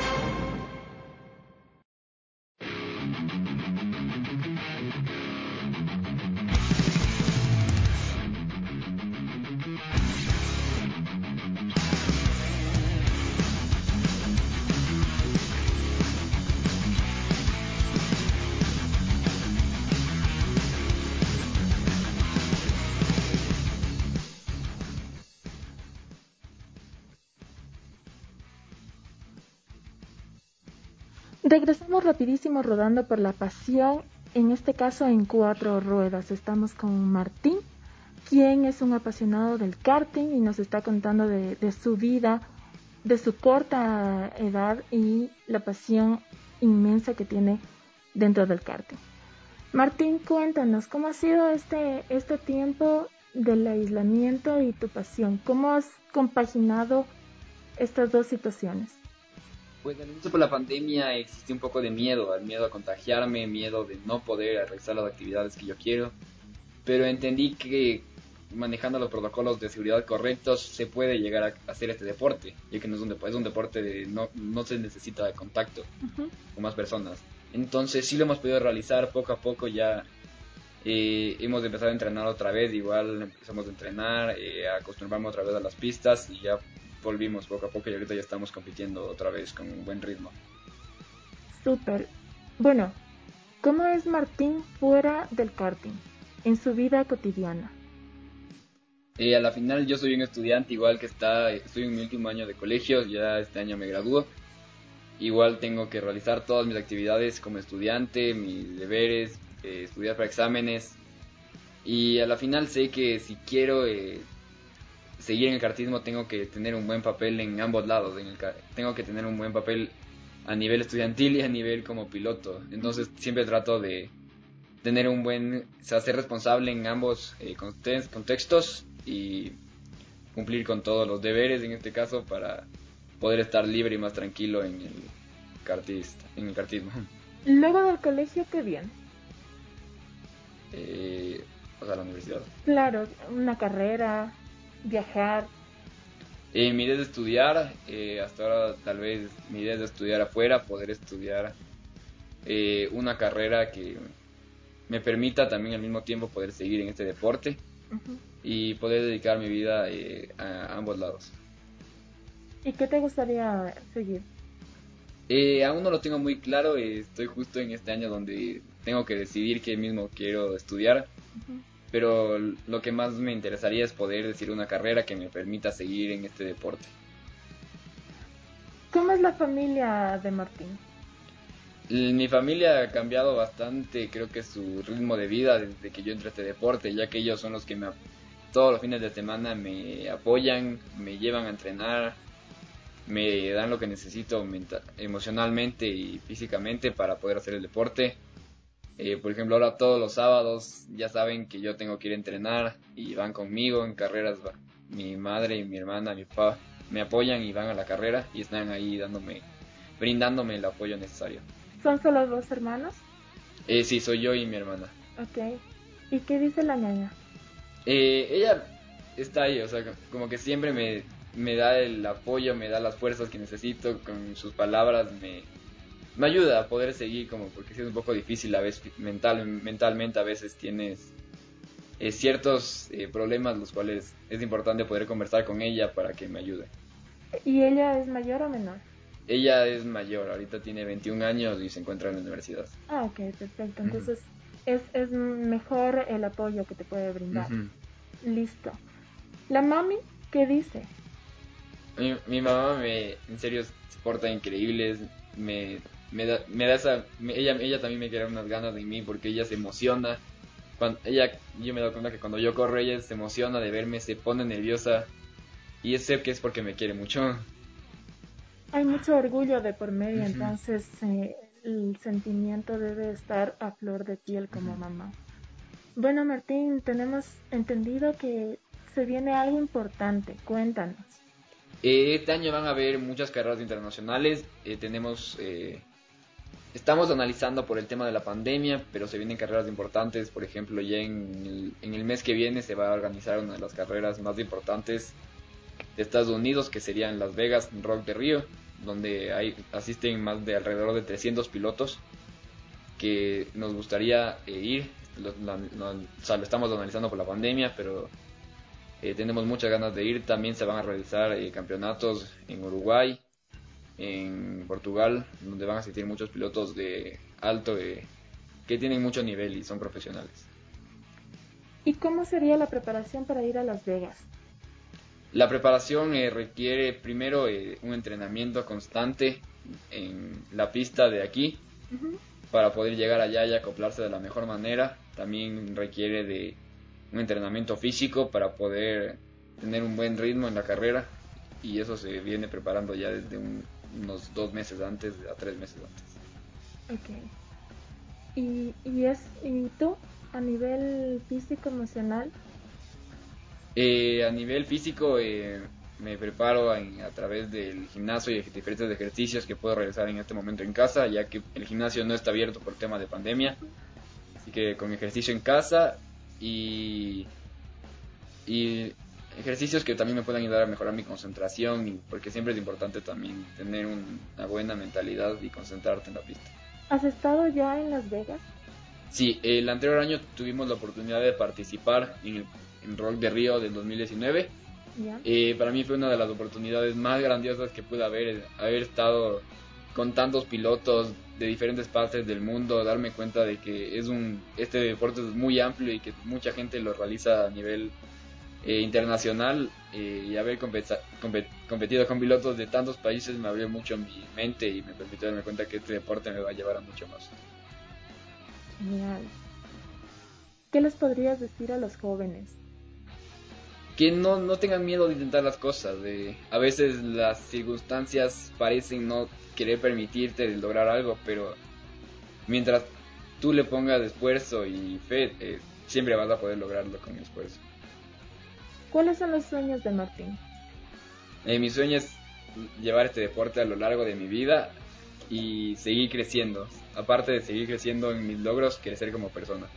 Regresamos rapidísimo rodando por la pasión, en este caso en cuatro ruedas. Estamos con Martín, quien es un apasionado del karting y nos está contando de, de su vida, de su corta edad y la pasión inmensa que tiene dentro del karting. Martín, cuéntanos, ¿cómo ha sido este, este tiempo del aislamiento y tu pasión? ¿Cómo has compaginado estas dos situaciones? Pues al inicio por la pandemia existía un poco de miedo, el miedo a contagiarme, miedo de no poder realizar las actividades que yo quiero, pero entendí que manejando los protocolos de seguridad correctos se puede llegar a hacer este deporte, ya que no es un deporte, es un deporte de no, no se necesita de contacto uh-huh. con más personas. Entonces sí lo hemos podido realizar poco a poco, ya eh, hemos empezado a entrenar otra vez, igual empezamos a entrenar, eh, a acostumbrarnos otra vez a las pistas y ya volvimos poco a poco y ahorita ya estamos compitiendo otra vez con un buen ritmo. Súper. Bueno, ¿cómo es Martín fuera del karting, en su vida cotidiana? Eh, a la final yo soy un estudiante igual que está, estoy en mi último año de colegio, ya este año me gradúo. Igual tengo que realizar todas mis actividades como estudiante, mis deberes, eh, estudiar para exámenes. Y a la final sé que si quiero eh, seguir en el kartismo tengo que tener un buen papel en ambos lados. En el, tengo que tener un buen papel a nivel estudiantil y a nivel como piloto. Entonces siempre trato de tener un buen, o sea, ser responsable en ambos eh, contextos y cumplir con todos los deberes en este caso para poder estar libre y más tranquilo en el kartista, en el kartismo. Luego del colegio, ¿qué viene? Eh, o sea, la universidad. Claro, una carrera, viajar. Eh, mi idea es estudiar, eh, hasta ahora tal vez mi idea es estudiar afuera, poder estudiar eh, una carrera que me permita también al mismo tiempo poder seguir en este deporte uh-huh. y poder dedicar mi vida eh, a ambos lados. ¿Y qué te gustaría seguir? Eh, aún no lo tengo muy claro, eh, estoy justo en este año donde tengo que decidir qué mismo quiero estudiar, uh-huh. pero lo que más me interesaría es poder decir una carrera que me permita seguir en este deporte. ¿Cómo es la familia de Martín? Mi familia ha cambiado bastante, creo que su ritmo de vida desde que yo entré a este deporte, ya que ellos son los que me, todos los fines de semana me apoyan, me llevan a entrenar, me dan lo que necesito mental, emocionalmente y físicamente para poder hacer el deporte. Eh, por ejemplo, ahora todos los sábados ya saben que yo tengo que ir a entrenar y van conmigo en carreras. Va. Mi madre y mi hermana, mi papá me apoyan y van a la carrera y están ahí dándome, brindándome el apoyo necesario. ¿Son solo dos hermanos? Eh, sí, soy yo y mi hermana. Ok. ¿Y qué dice la ñaña? Eh, ella está ahí, o sea, como que siempre me, me da el apoyo, me da las fuerzas que necesito, con sus palabras me, me ayuda a poder seguir, como porque sí es un poco difícil a veces, mental, mentalmente a veces tienes eh, ciertos eh, problemas, los cuales es importante poder conversar con ella para que me ayude. ¿Y ella es mayor o menor? Ella es mayor, ahorita tiene veintiún años y se encuentra en la universidad. Ah, ok, perfecto. Entonces uh-huh. es, es mejor el apoyo que te puede brindar. Uh-huh. Listo. ¿La mami qué dice? Mi, mi mamá me, en serio se porta increíble, me, me da, me da esa, me, ella, ella también me crea unas ganas de mí porque ella se emociona. Cuando ella, yo me doy cuenta que cuando yo corro ella se emociona de verme, se pone nerviosa y sé que es porque me quiere mucho. Hay mucho orgullo de por medio, uh-huh. entonces eh, el sentimiento debe estar a flor de piel como uh-huh. mamá. Bueno, Martín, tenemos entendido que se viene algo importante. Cuéntanos. Eh, este año van a haber muchas carreras internacionales. Eh, tenemos, eh, estamos analizando por el tema de la pandemia, pero se vienen carreras importantes. Por ejemplo, ya en el, en el mes que viene se va a organizar una de las carreras más importantes de Estados Unidos, que sería en Las Vegas, en Rock de Río, donde hay, asisten más de alrededor de trescientos pilotos que nos gustaría eh, ir. Lo, la, lo, o sea, lo estamos analizando por la pandemia, pero eh, tenemos muchas ganas de ir. También se van a realizar eh, campeonatos en Uruguay, en Portugal, donde van a asistir muchos pilotos de alto eh, que tienen mucho nivel y son profesionales. ¿Y cómo sería la preparación para ir a Las Vegas? La preparación eh, requiere primero eh, un entrenamiento constante en la pista de aquí, uh-huh. para poder llegar allá y acoplarse de la mejor manera. También requiere de un entrenamiento físico para poder tener un buen ritmo en la carrera, y eso se viene preparando ya desde un, unos dos meses antes a tres meses antes. Ok. ¿Y, y, es, y tú, a nivel físico, emocional? Eh, a nivel físico eh, me preparo en, a través del gimnasio y de diferentes ejercicios que puedo realizar en este momento en casa, ya que el gimnasio no está abierto por tema de pandemia. Así que con ejercicio en casa y, y ejercicios que también me pueden ayudar a mejorar mi concentración, y porque siempre es importante también tener un, una buena mentalidad y concentrarte en la pista. ¿Has estado ya en Las Vegas? Sí, el anterior año tuvimos la oportunidad de participar en el en Rock de Río del dos mil diecinueve. Yeah. Eh, para mí fue una de las oportunidades más grandiosas que pude haber, haber estado con tantos pilotos de diferentes partes del mundo, darme cuenta de que es un este deporte es muy amplio y que mucha gente lo realiza a nivel eh, internacional, eh, y haber compet- compet- competido con pilotos de tantos países me abrió mucho mi mente y me permitió darme cuenta que este deporte me va a llevar a mucho más. Genial. ¿Qué les podrías decir a los jóvenes? Que no, no tengan miedo de intentar las cosas. De, a veces las circunstancias parecen no querer permitirte lograr algo, pero mientras tú le pongas esfuerzo y fe, eh, siempre vas a poder lograrlo con esfuerzo. ¿Cuáles son los sueños de Martín? Eh, mi sueño es llevar este deporte a lo largo de mi vida y seguir creciendo. Aparte de seguir creciendo en mis logros, crecer como persona.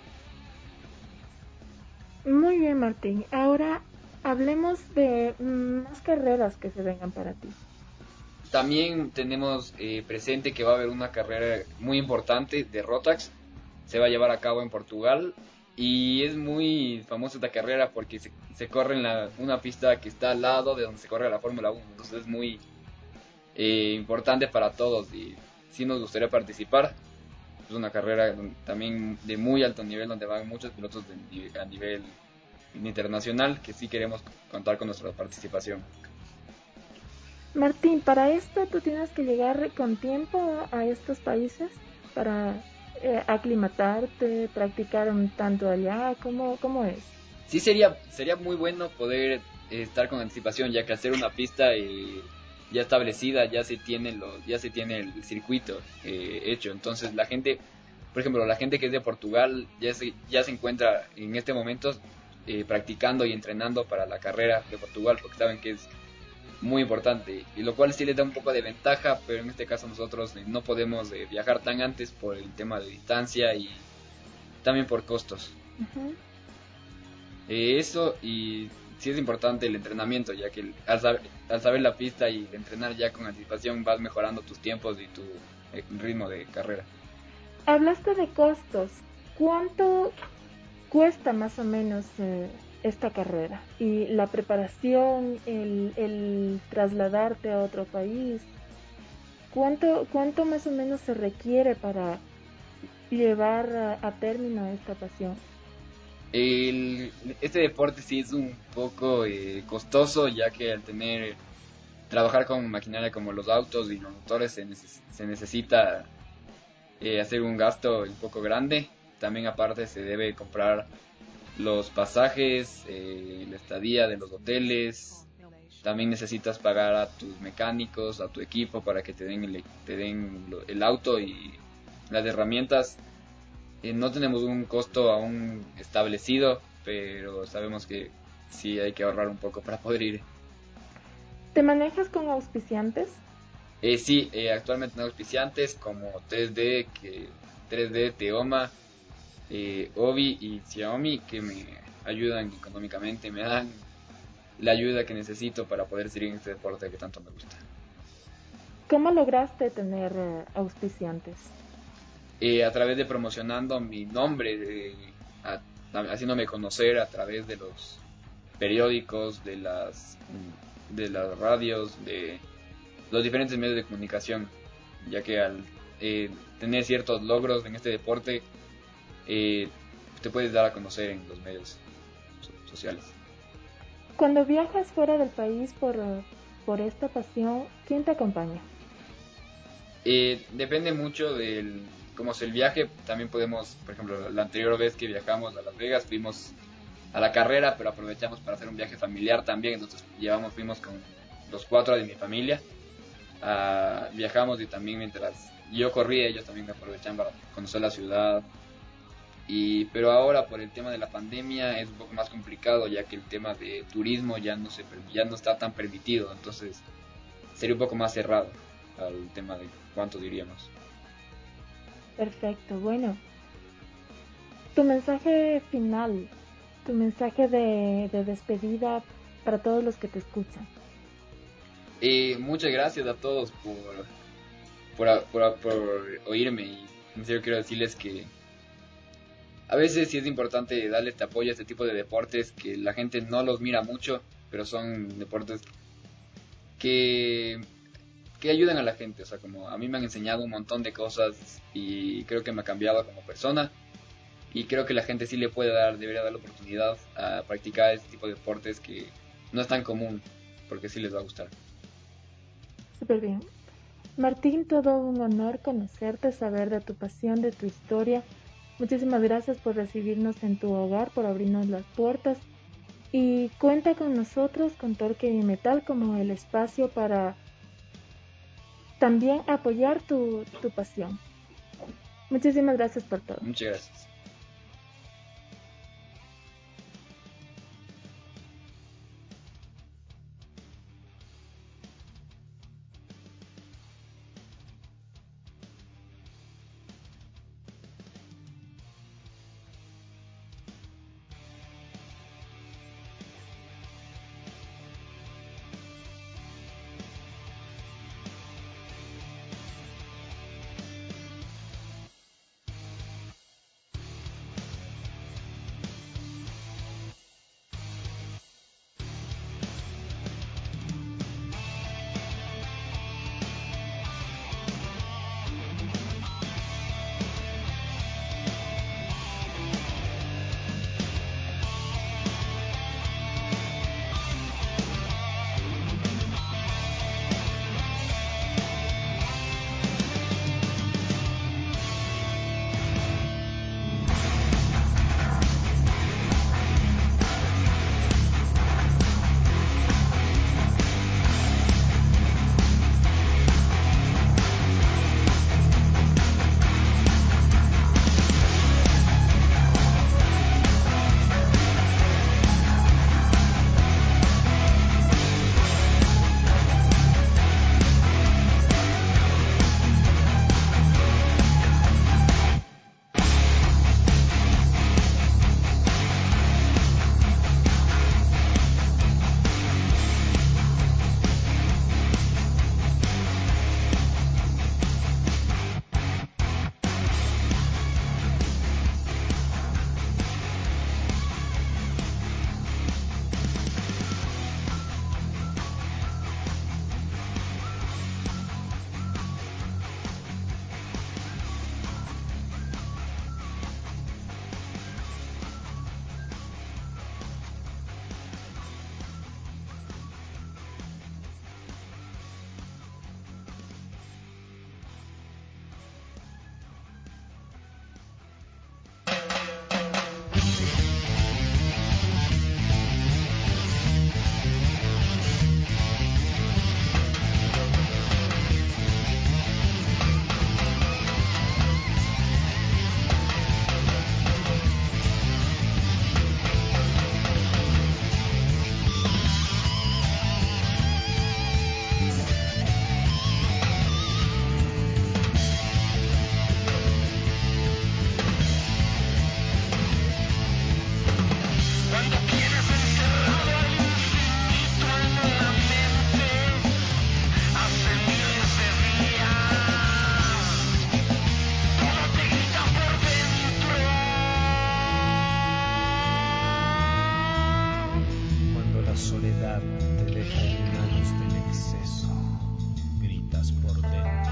Muy bien, Martín. Ahora hablemos de más carreras que se vengan para ti. También tenemos eh, presente que va a haber una carrera muy importante de Rotax. Se va a llevar a cabo en Portugal y es muy famosa esta carrera porque se, se corre en la, una pista que está al lado de donde se corre la Fórmula uno. Entonces es muy eh, importante para todos y sí nos gustaría participar. Es una carrera también de muy alto nivel donde van muchos pilotos de, a nivel internacional, que sí queremos contar con nuestra participación. Martín, para esto tú tienes que llegar con tiempo a estos países para eh, aclimatarte, practicar un tanto allá. ¿Cómo, cómo es? Sí, sería sería muy bueno poder eh, estar con anticipación, ya que hacer una pista eh, ya establecida, ya se tiene lo, ya se tiene el circuito eh, hecho. Entonces la gente por ejemplo, la gente que es de Portugal ya se, ya se encuentra en este momento eh, practicando y entrenando para la carrera de Portugal, porque saben que es muy importante, y lo cual sí les da un poco de ventaja, pero en este caso nosotros eh, no podemos eh, viajar tan antes por el tema de distancia y también por costos. Uh-huh. Eh, eso, y sí es importante el entrenamiento, ya que al saber, al saber la pista y entrenar ya con anticipación vas mejorando tus tiempos y tu eh, ritmo de carrera. Hablaste de costos. ¿Cuánto cuesta más o menos eh, esta carrera? Y la preparación, el, el trasladarte a otro país. ¿Cuánto, cuánto más o menos se requiere para llevar a, a término esta pasión? El, este deporte sí es un poco eh, costoso, ya que al tener trabajar con maquinaria como los autos y los motores se, neces- se necesita eh, hacer un gasto un poco grande. También aparte se debe comprar los pasajes, eh, la estadía de los hoteles. También necesitas pagar a tus mecánicos, a tu equipo para que te den el, te den lo- el auto y las herramientas. Eh, no tenemos un costo aún establecido, pero sabemos que sí hay que ahorrar un poco para poder ir. ¿Te manejas con auspiciantes? Eh, sí, eh, actualmente tengo auspiciantes como tres D, que, tres D, Teoma, eh, Obi y Xiaomi, que me ayudan económicamente, me dan la ayuda que necesito para poder seguir en este deporte que tanto me gusta. ¿Cómo lograste tener eh, auspiciantes? Eh, a través de promocionando mi nombre, de, a, a, haciéndome conocer a través de los periódicos, de las, de las radios, de los diferentes medios de comunicación, ya que al eh, tener ciertos logros en este deporte, eh, te puedes dar a conocer en los medios so- sociales. Cuando viajas fuera del país por, por esta pasión, ¿quién te acompaña? Eh, depende mucho del cómo es el viaje. También podemos, por ejemplo, la anterior vez que viajamos a Las Vegas, fuimos a la carrera, pero aprovechamos para hacer un viaje familiar también. Entonces llevamos, fuimos con los cuatro de mi familia. Uh, viajamos y también mientras yo corría, ellos también me aprovechaban para conocer la ciudad. Y, pero ahora por el tema de la pandemia es un poco más complicado, ya que el tema de turismo ya no se ya no está tan permitido, entonces sería un poco más cerrado al tema de cuánto diríamos. Perfecto, bueno. Tu mensaje final, tu mensaje de, de despedida para todos los que te escuchan. Eh, muchas gracias a todos por, por, por, por oírme, y en serio quiero decirles que a veces sí es importante darle este apoyo a este tipo de deportes que la gente no los mira mucho, pero son deportes que, que ayudan a la gente. O sea, como a mí me han enseñado un montón de cosas y creo que me ha cambiado como persona, y creo que la gente sí le puede dar, debería dar la oportunidad a practicar este tipo de deportes que no es tan común, porque sí les va a gustar. Súper bien. Martín, todo un honor conocerte, saber de tu pasión, de tu historia. Muchísimas gracias por recibirnos en tu hogar, por abrirnos las puertas. Y cuenta con nosotros, con Torque y Metal, como el espacio para también apoyar tu, tu pasión. Muchísimas gracias por todo. Muchas gracias. La soledad te deja en manos del exceso, gritas por dentro.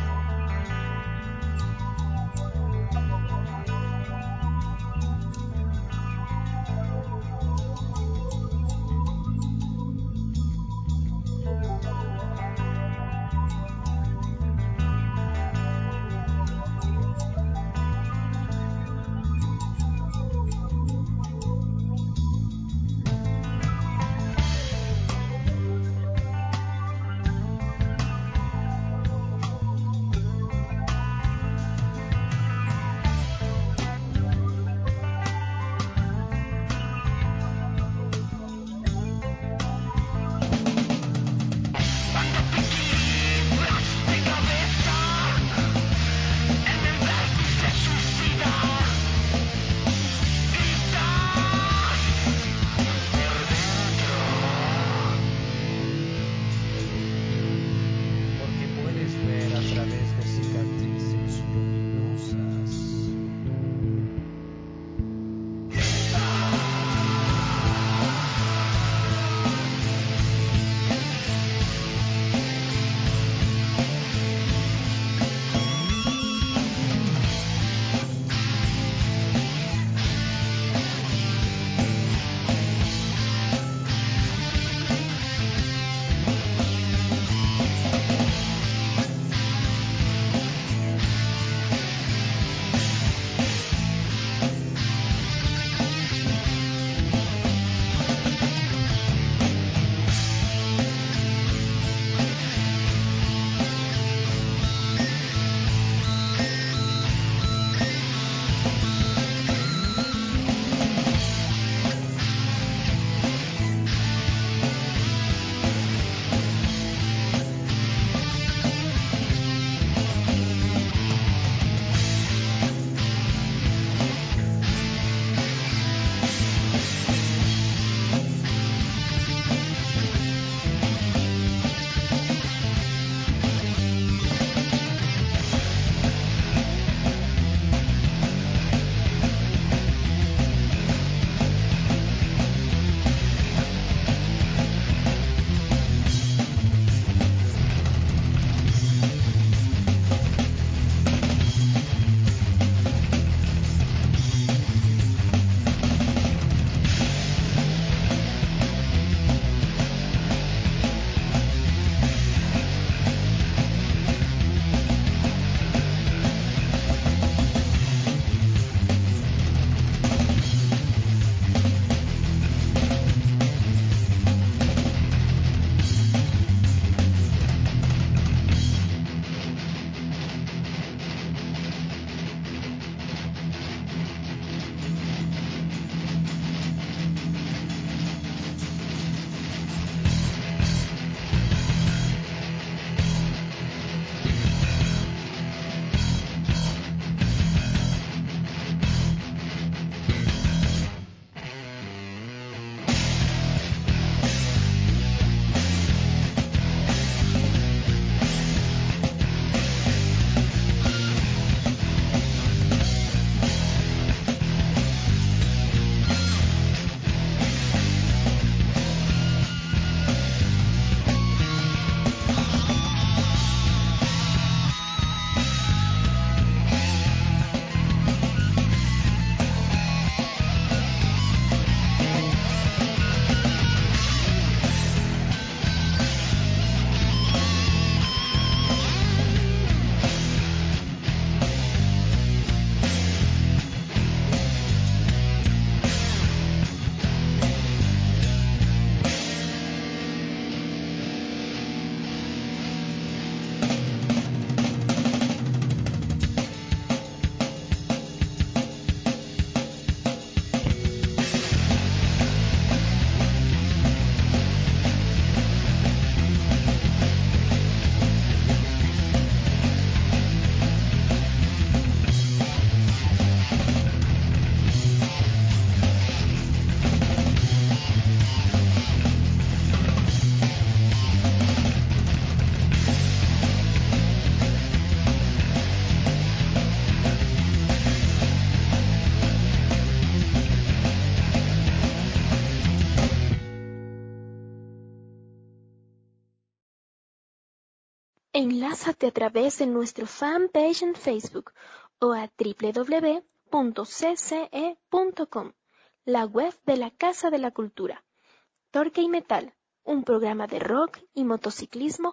Enlázate a través de nuestro fanpage en Facebook o a doble u doble u doble u punto c c e punto com, la web de la Casa de la Cultura. Torque y Metal, un programa de rock y motociclismo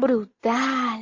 brutal.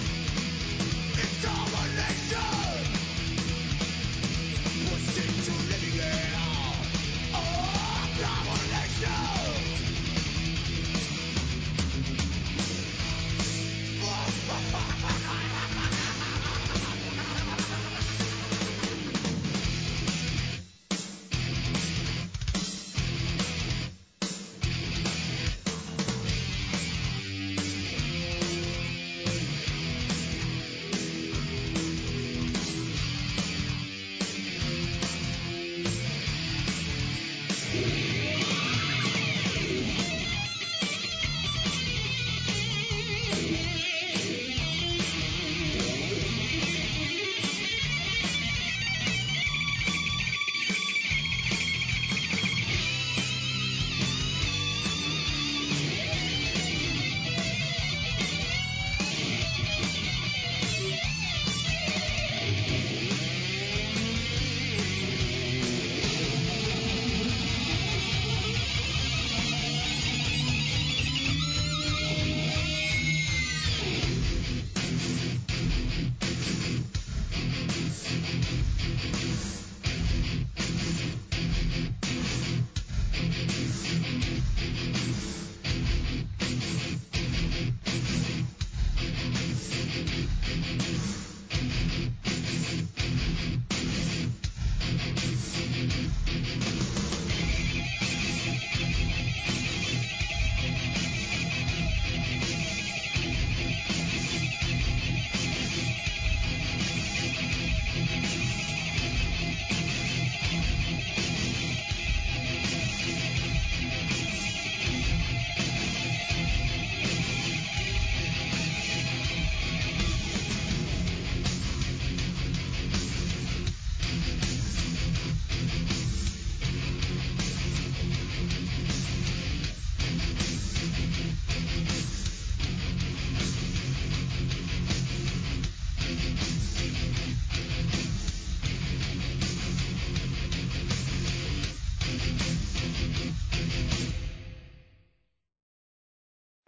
To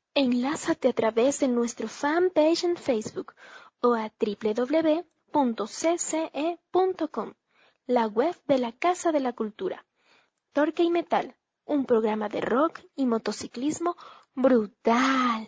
Enlázate a través de nuestro fanpage en Facebook o a doble u doble u doble u punto c c e punto com, la web de la Casa de la Cultura. Torque y Metal, un programa de rock y motociclismo brutal.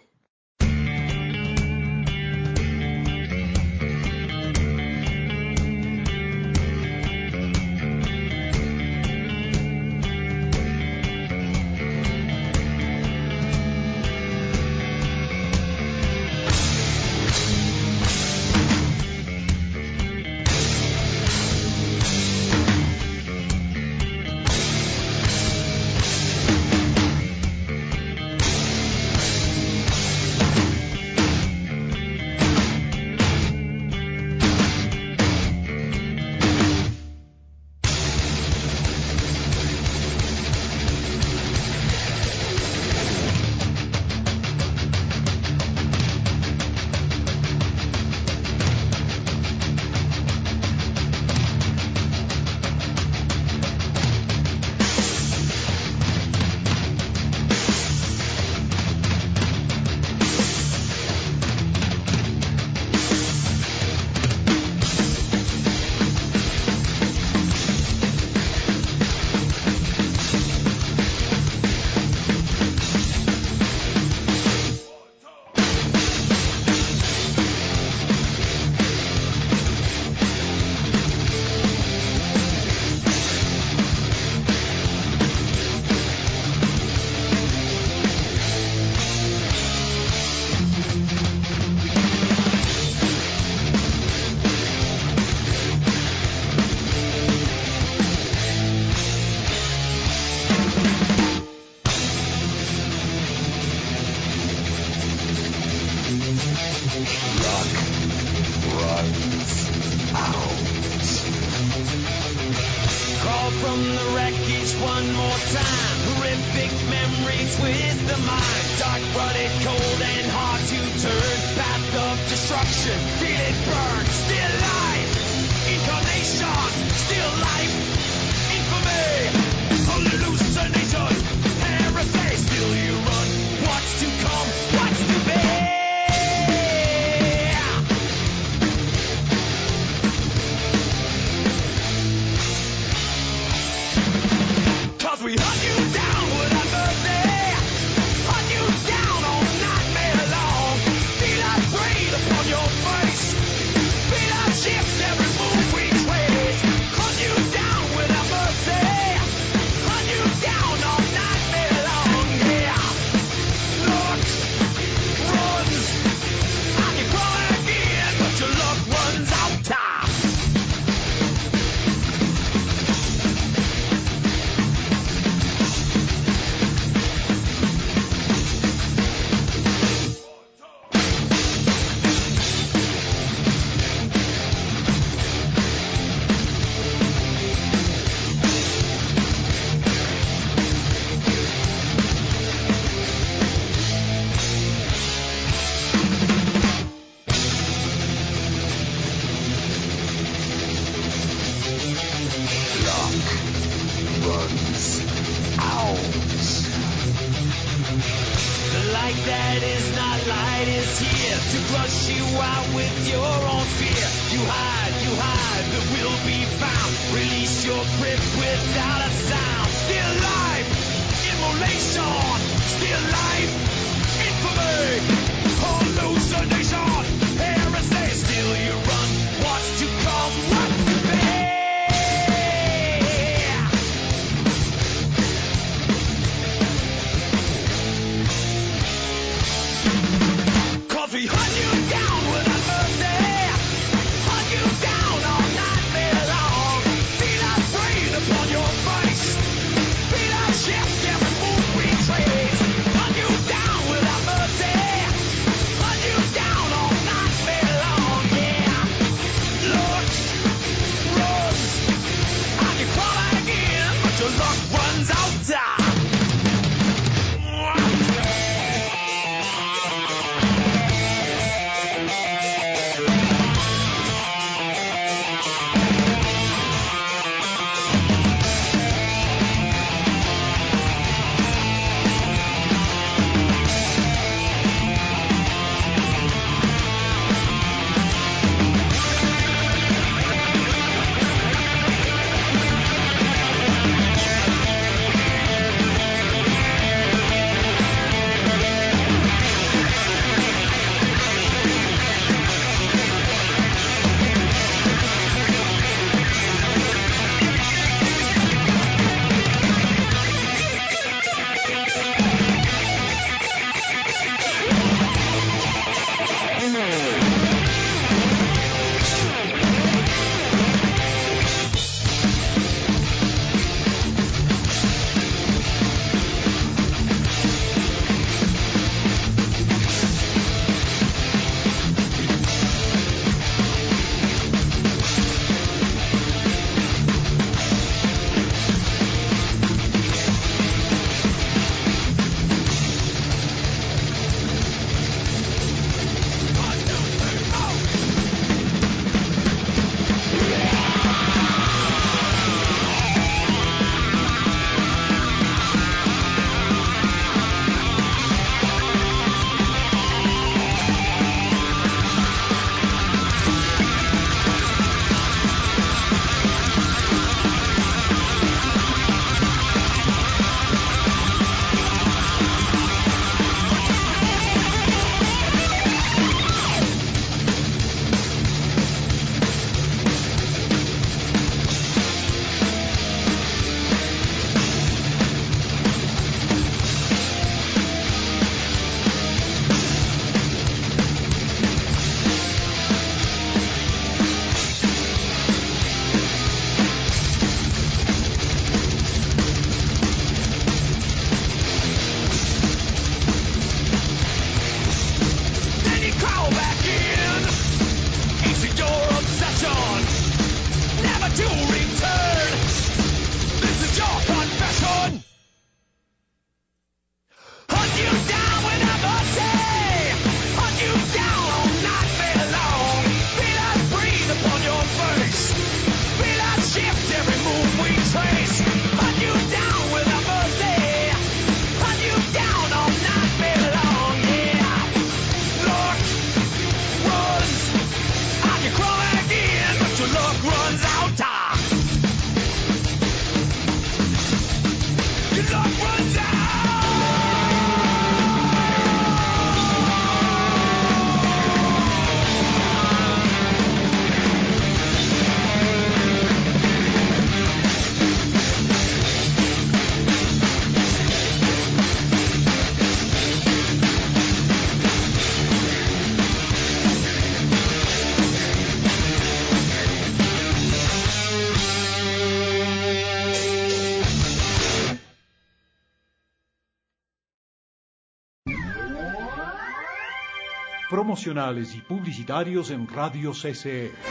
Promocionales y publicitarios en Radio C C E.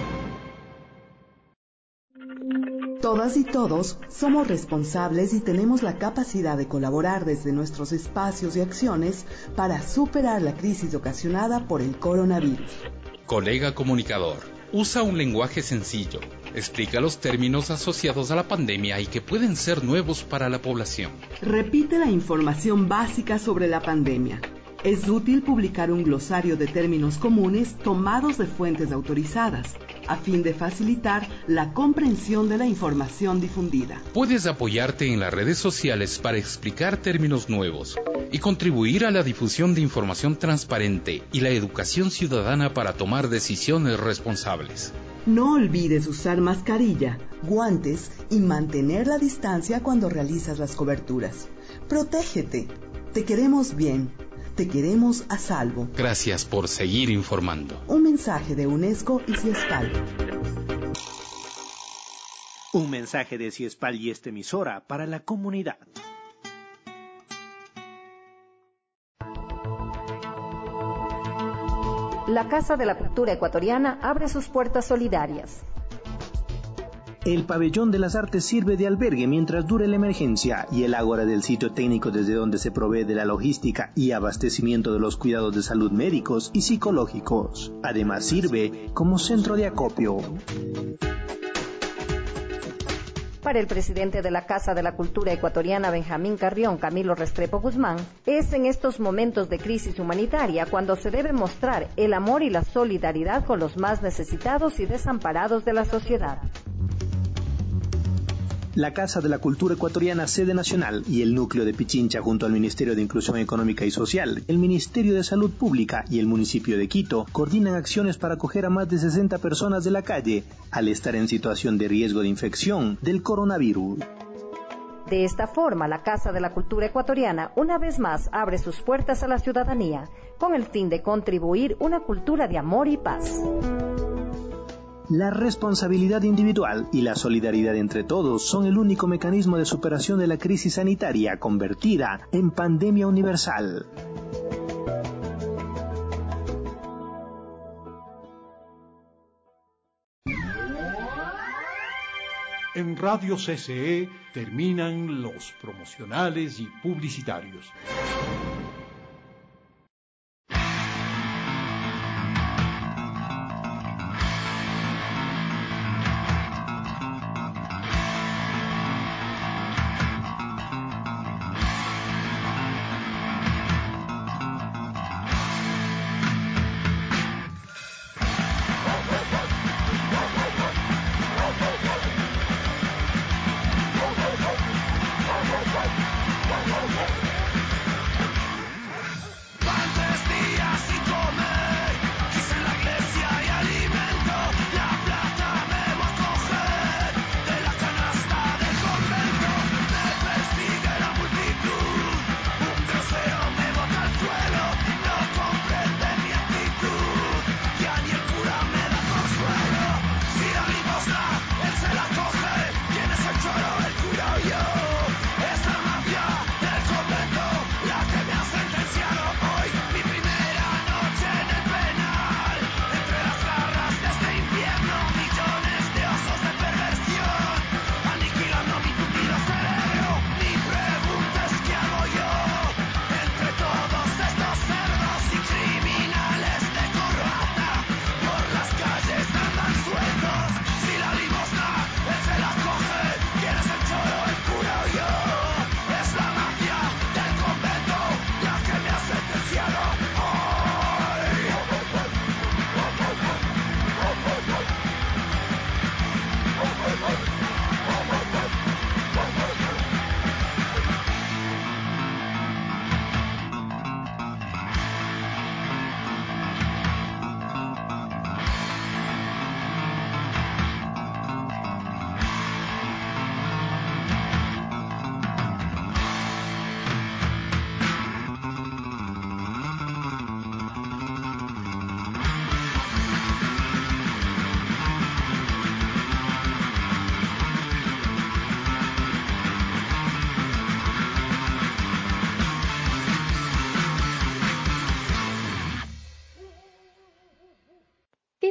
Todas y todos somos responsables y tenemos la capacidad de colaborar desde nuestros espacios y acciones para superar la crisis ocasionada por el coronavirus. Colega comunicador, usa un lenguaje sencillo. Explica los términos asociados a la pandemia y que pueden ser nuevos para la población. Repite la información básica sobre la pandemia. Es útil publicar un glosario de términos comunes tomados de fuentes autorizadas, a fin de facilitar la comprensión de la información difundida. Puedes apoyarte en las redes sociales para explicar términos nuevos y contribuir a la difusión de información transparente y la educación ciudadana para tomar decisiones responsables. No olvides usar mascarilla, guantes y mantener la distancia cuando realizas las coberturas. Protégete. Te queremos bien. Te queremos a salvo. Gracias por seguir informando. Un mensaje de UNESCO y Ciespal. Un mensaje de Ciespal y esta emisora para la comunidad. La Casa de la Cultura Ecuatoriana abre sus puertas solidarias. El Pabellón de las Artes sirve de albergue mientras dure la emergencia y el ágora del sitio técnico desde donde se provee de la logística y abastecimiento de los cuidados de salud médicos y psicológicos. Además sirve como centro de acopio. Para el presidente de la Casa de la Cultura Ecuatoriana, Benjamín Carrión, Camilo Restrepo Guzmán, es en estos momentos de crisis humanitaria cuando se debe mostrar el amor y la solidaridad con los más necesitados y desamparados de la sociedad. La Casa de la Cultura Ecuatoriana, sede nacional, y el núcleo de Pichincha junto al Ministerio de Inclusión Económica y Social, el Ministerio de Salud Pública y el municipio de Quito coordinan acciones para acoger a más de sesenta personas de la calle al estar en situación de riesgo de infección del coronavirus. De esta forma, la Casa de la Cultura Ecuatoriana una vez más abre sus puertas a la ciudadanía con el fin de contribuir una cultura de amor y paz. La responsabilidad individual y la solidaridad entre todos son el único mecanismo de superación de la crisis sanitaria convertida en pandemia universal. En Radio C C E terminan los promocionales y publicitarios. Si la limosna, él se la coge. ¿Quién es el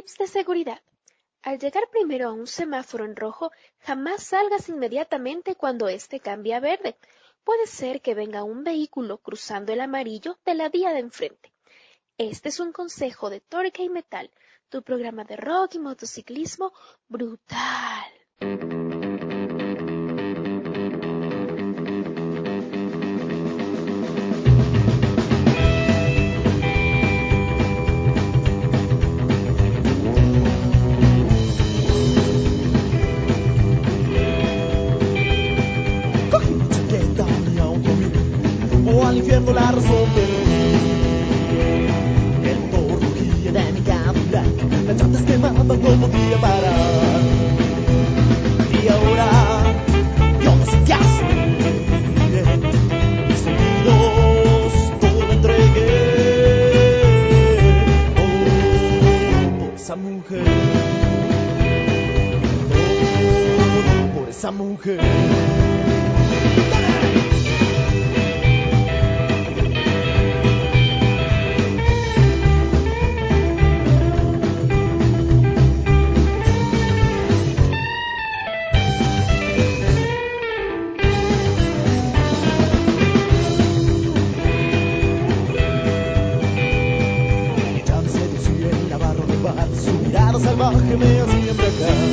Tips de seguridad. Al llegar primero a un semáforo en rojo, jamás salgas inmediatamente cuando éste cambie a verde. Puede ser que venga un vehículo cruzando el amarillo de la vía de enfrente. Este es un consejo de Torque y Metal, tu programa de rock y motociclismo brutal. Al infierno la razón perdí. El motor rugía de mi Cadillac, las llantas quemaban, no podía parar. Y ahora yo no sé qué hacer. Mis sentidos todo lo entregué. Oh, por esa mujer. Oh, por esa mujer. Su mirada salvaje me hacía embriagar.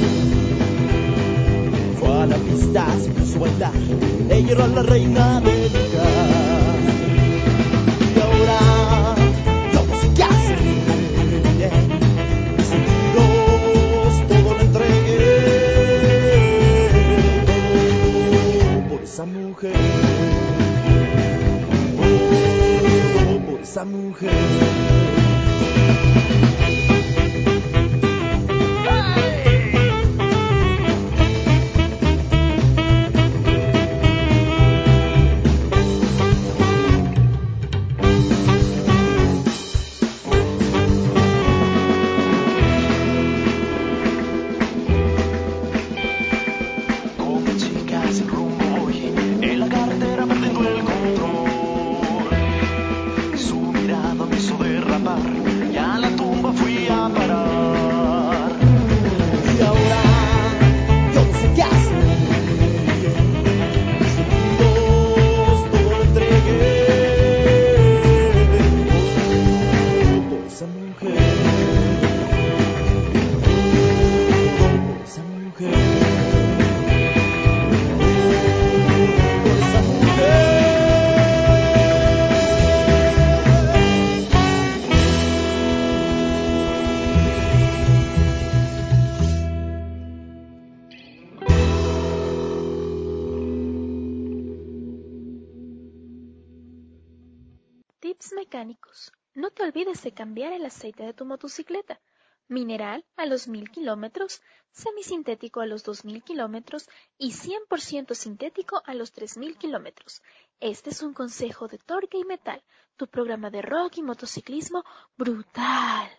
Fue a la pista, se puso a bailar. Ella era la reina del lugar. Y ahora yo no sé qué hacer. Mis sentidos todo lo entregué. Oh, por esa mujer. Oh, por esa mujer. Tips mecánicos. No te olvides de cambiar el aceite de tu motocicleta. Mineral a los mil kilómetros, semisintético a los dos mil kilómetros y cien por ciento sintético a los tres mil kilómetros. Este es un consejo de Torque y Metal, tu programa de rock y motociclismo brutal.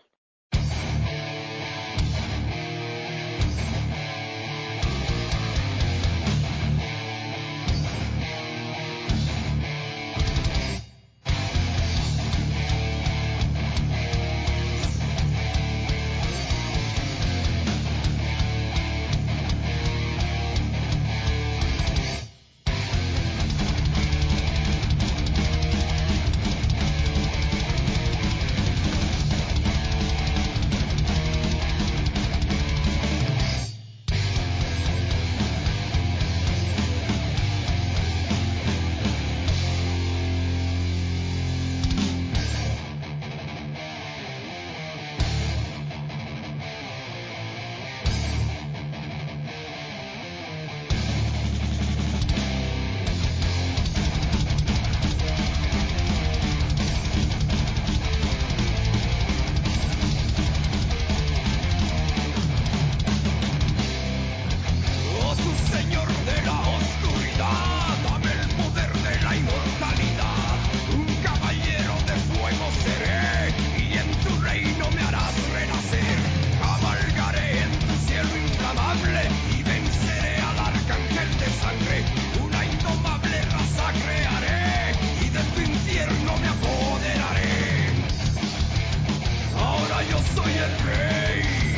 Soy el rey.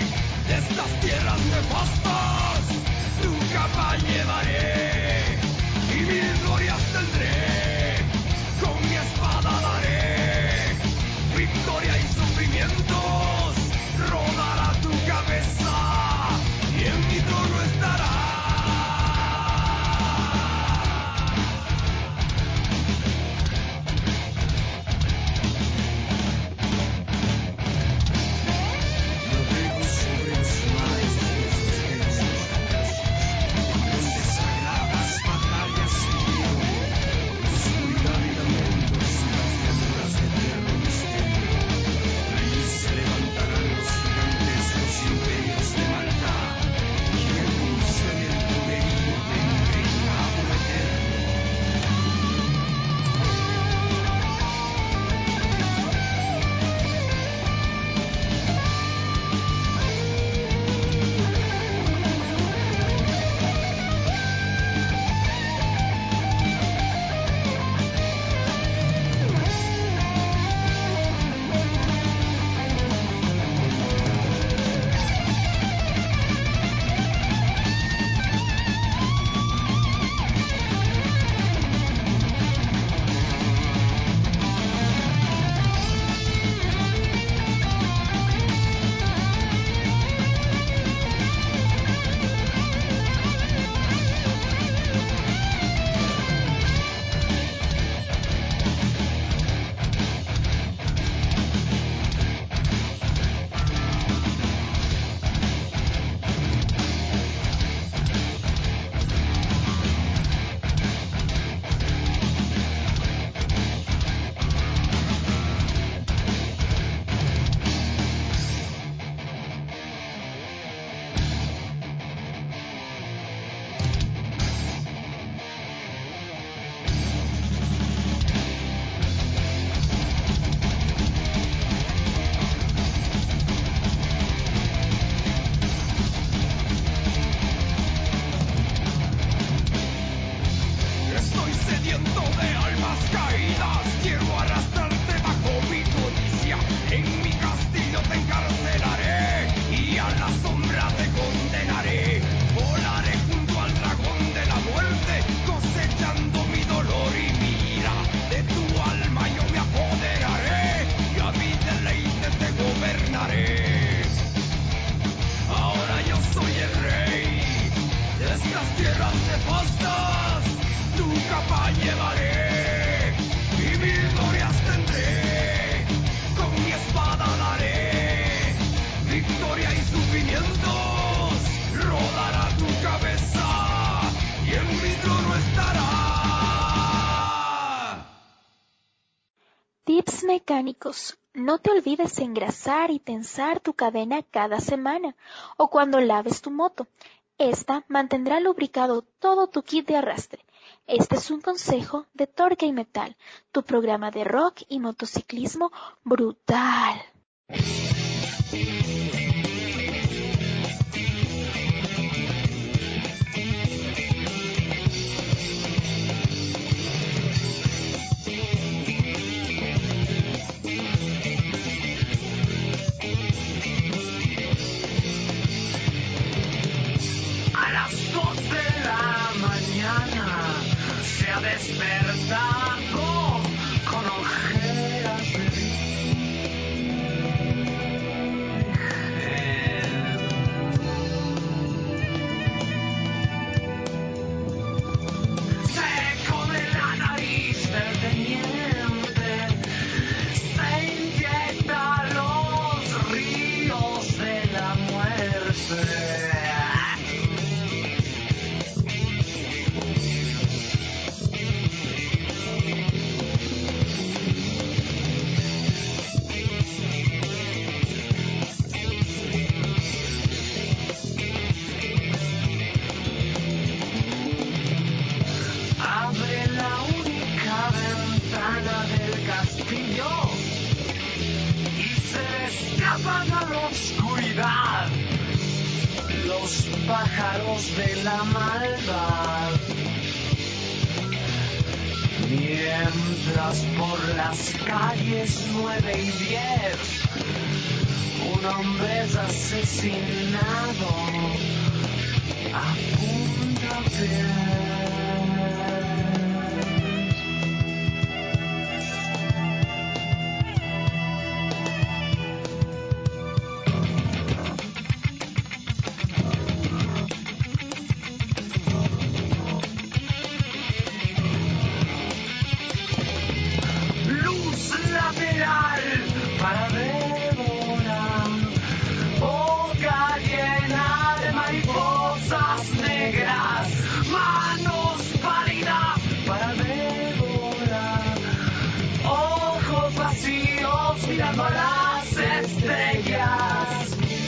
Tips mecánicos. No te olvides engrasar y tensar tu cadena cada semana o cuando laves tu moto. Esta mantendrá lubricado todo tu kit de arrastre. Este es un consejo de Torque y Metal, tu programa de rock y motociclismo brutal. A las dos de la mañana se ha despertado con ojeras de seco de la nariz del teniente, se inyecta los ríos de la muerte. Abre la única ventana del castillo y se escapan a la oscuridad los pájaros de la maldad. Mientras por las calles nueve y diez un hombre es asesinado a puntapiés. Luz lateral para devorar, boca llena de mariposas negras, manos pálidas para devorar, ojos vacíos mirando a las estrellas.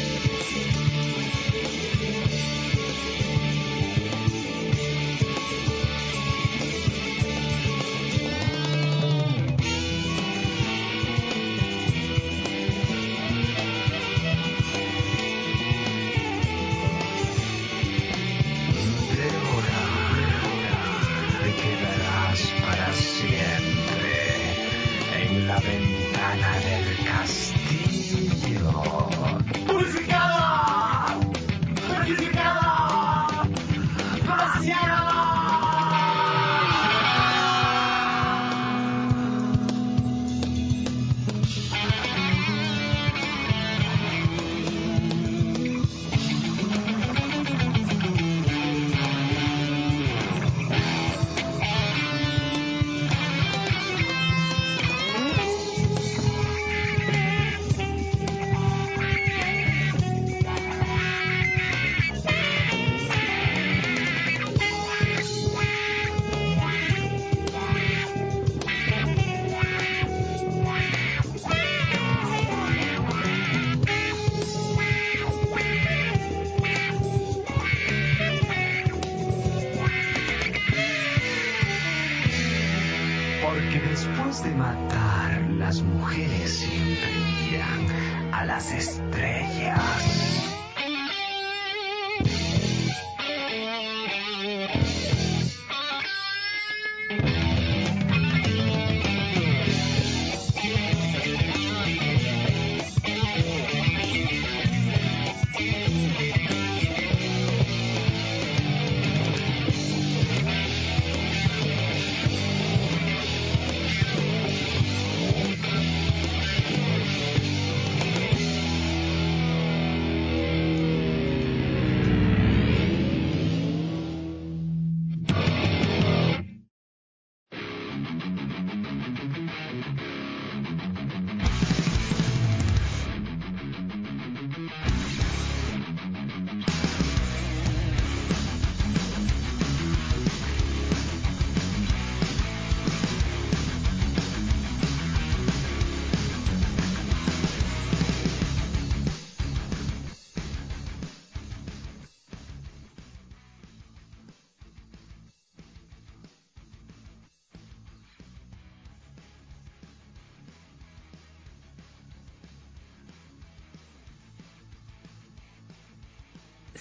Te quedarás para siempre en la ventana del castillo. ¡Purificada! ¡Purificada! ¡Glaciada! Porque después de matar, las mujeres siempre miran a las estrellas.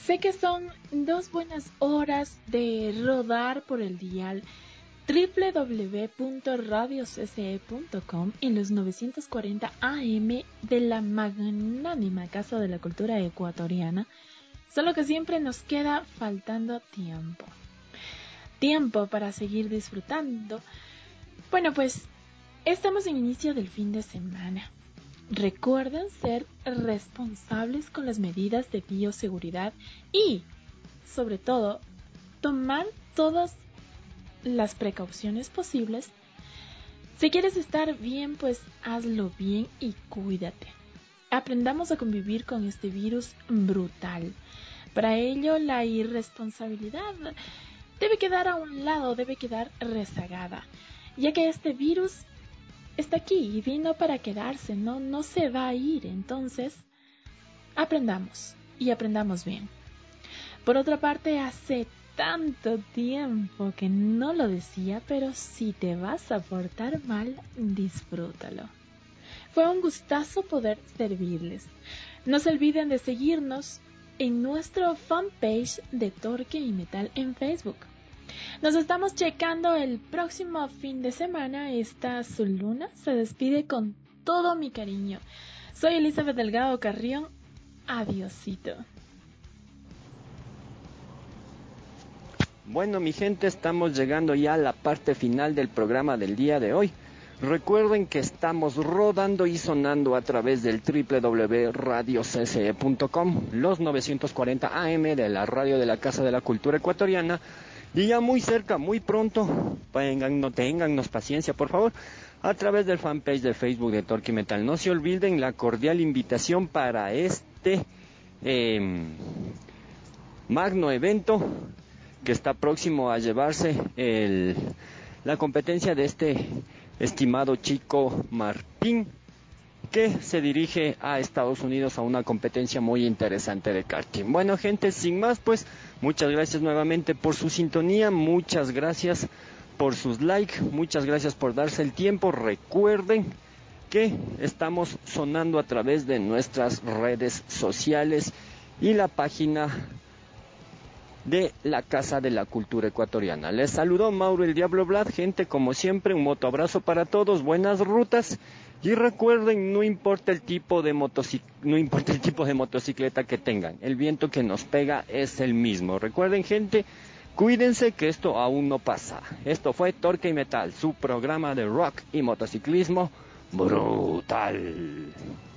sé que son dos buenas horas de rodar por el dial doble u doble u doble u punto radio c c e punto com en los novecientos cuarenta A M de la magnánima Casa de la Cultura Ecuatoriana, solo que siempre nos queda faltando tiempo. Tiempo para seguir disfrutando. Bueno, pues estamos en inicio del fin de semana. Recuerden ser responsables con las medidas de bioseguridad y, sobre todo, tomar todas las precauciones posibles. Si quieres estar bien, pues hazlo bien y cuídate. Aprendamos a convivir con este virus brutal. Para ello, la irresponsabilidad debe quedar a un lado, debe quedar rezagada, ya que este virus está aquí y vino para quedarse, no, no se va a ir. Entonces, aprendamos y aprendamos bien. Por otra parte, hace tanto tiempo que no lo decía, pero si te vas a portar mal, disfrútalo. Fue un gustazo poder servirles. No se olviden de seguirnos en nuestro fanpage de Torque y Metal en Facebook. Nos estamos checando el próximo fin de semana. Esta su luna se despide con todo mi cariño. Soy Elizabeth Delgado Carrión. Adiosito. Bueno, mi gente, estamos llegando ya a la parte final del programa del día de hoy. Recuerden que estamos rodando y sonando a través del doble u doble u doble u punto radio c c e punto com, los novecientos cuarenta A M de la radio de la Casa de la Cultura Ecuatoriana. Y ya muy cerca, muy pronto, vengan, no téngannos paciencia, por favor, a través del fanpage de Facebook de Torque y Metal. No se olviden la cordial invitación para este eh, magno evento que está próximo a llevarse el, la competencia de este estimado chico Martín, que se dirige a Estados Unidos a una competencia muy interesante de karting. Bueno, gente, sin más, pues, muchas gracias nuevamente por su sintonía, muchas gracias por sus likes, muchas gracias por darse el tiempo. Recuerden que estamos sonando a través de nuestras redes sociales y la página de la Casa de la Cultura Ecuatoriana. Les saludó Mauro el Diablo Vlad. Gente, como siempre, un moto abrazo para todos, buenas rutas, y recuerden, no importa el tipo de motocic- no importa el tipo de motocicleta que tengan, el viento que nos pega es el mismo. Recuerden, gente, cuídense que esto aún no pasa. Esto fue Torque y Metal, su programa de rock y motociclismo brutal.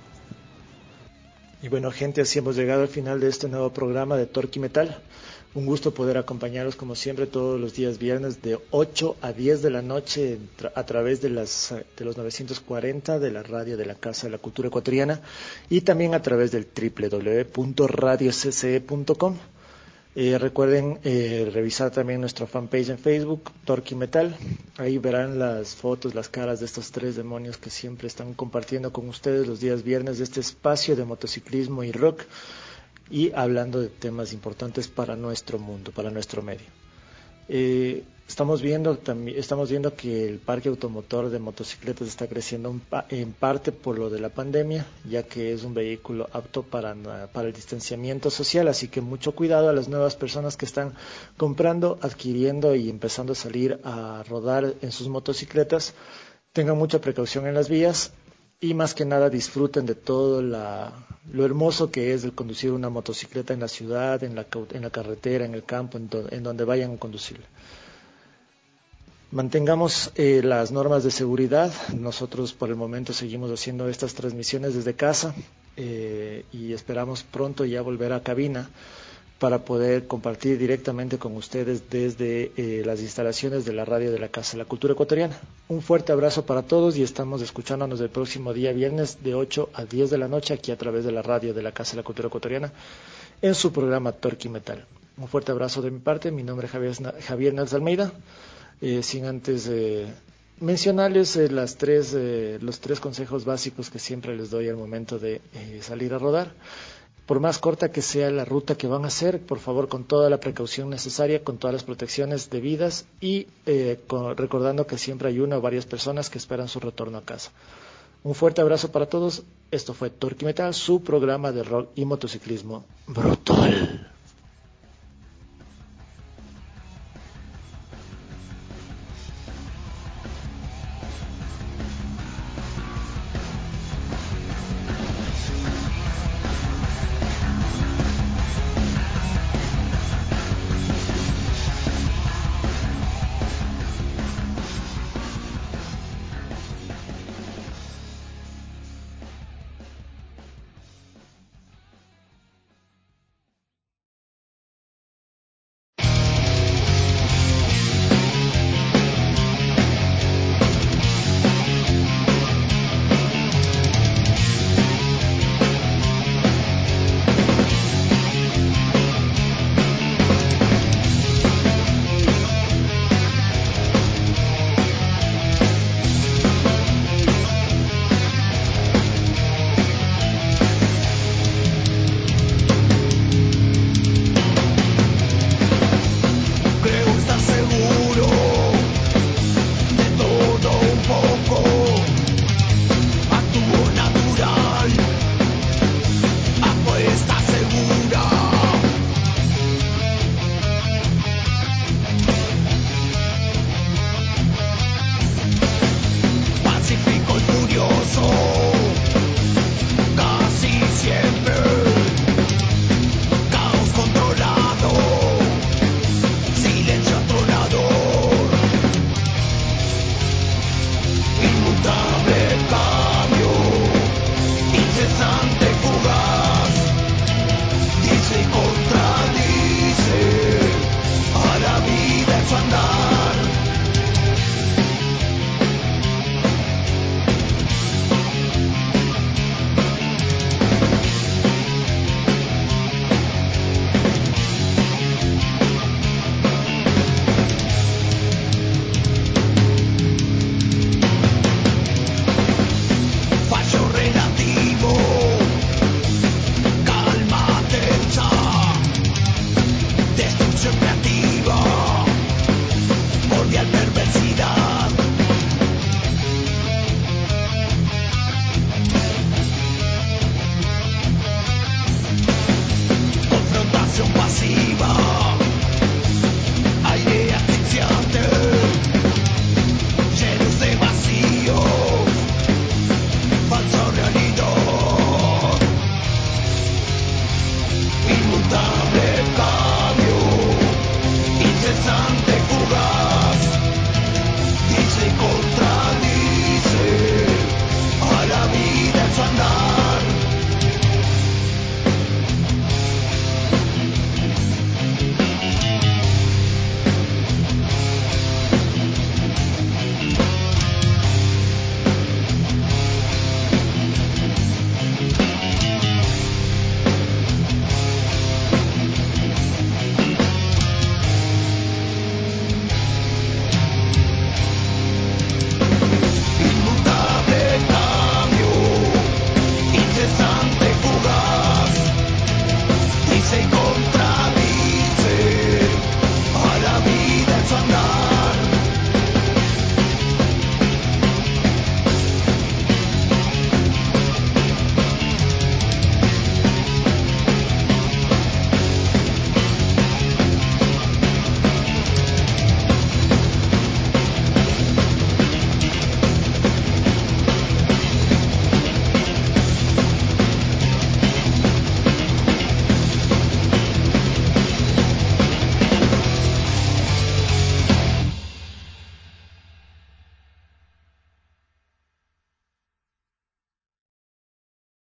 Y bueno, gente, así hemos llegado al final de este nuevo programa de Torque y Metal. Un gusto poder acompañaros como siempre todos los días viernes de ocho a diez de la noche a través de, las, de los novecientos cuarenta de la radio de la Casa de la Cultura Ecuatoriana y también a través del doble u doble u doble u punto radio c c e punto com. Eh, recuerden eh, revisar también nuestro fanpage en Facebook, Torque y Metal. Ahí verán las fotos, las caras de estos tres demonios que siempre están compartiendo con ustedes los días viernes de este espacio de motociclismo y rock, y hablando de temas importantes para nuestro mundo, para nuestro medio. Eh, estamos viendo también, estamos viendo que el parque automotor de motocicletas está creciendo un pa- en parte por lo de la pandemia, ya que es un vehículo apto para, para el distanciamiento social, así que mucho cuidado a las nuevas personas que están comprando, adquiriendo y empezando a salir a rodar en sus motocicletas. Tengan mucha precaución en las vías. Y más que nada disfruten de todo la, lo hermoso que es el conducir una motocicleta en la ciudad, en la, en la carretera, en el campo, en, do, en donde vayan a conducirla. Mantengamos eh, las normas de seguridad. Nosotros por el momento seguimos haciendo estas transmisiones desde casa eh, y esperamos pronto ya volver a cabina para poder compartir directamente con ustedes desde eh, las instalaciones de la radio de la Casa de la Cultura Ecuatoriana. Un fuerte abrazo para todos y estamos escuchándonos el próximo día viernes de ocho a diez de la noche aquí a través de la radio de la Casa de la Cultura Ecuatoriana en su programa Torque y Metal. Un fuerte abrazo de mi parte, mi nombre es Javier, Javier Nels Almeida, eh, sin antes eh, mencionarles eh, las tres, eh, los tres consejos básicos que siempre les doy al momento de eh, salir a rodar. Por más corta que sea la ruta que van a hacer, por favor, con toda la precaución necesaria, con todas las protecciones debidas y eh, con, recordando que siempre hay una o varias personas que esperan su retorno a casa. Un fuerte abrazo para todos. Esto fue Torque y Metal, su programa de rock y motociclismo brutal.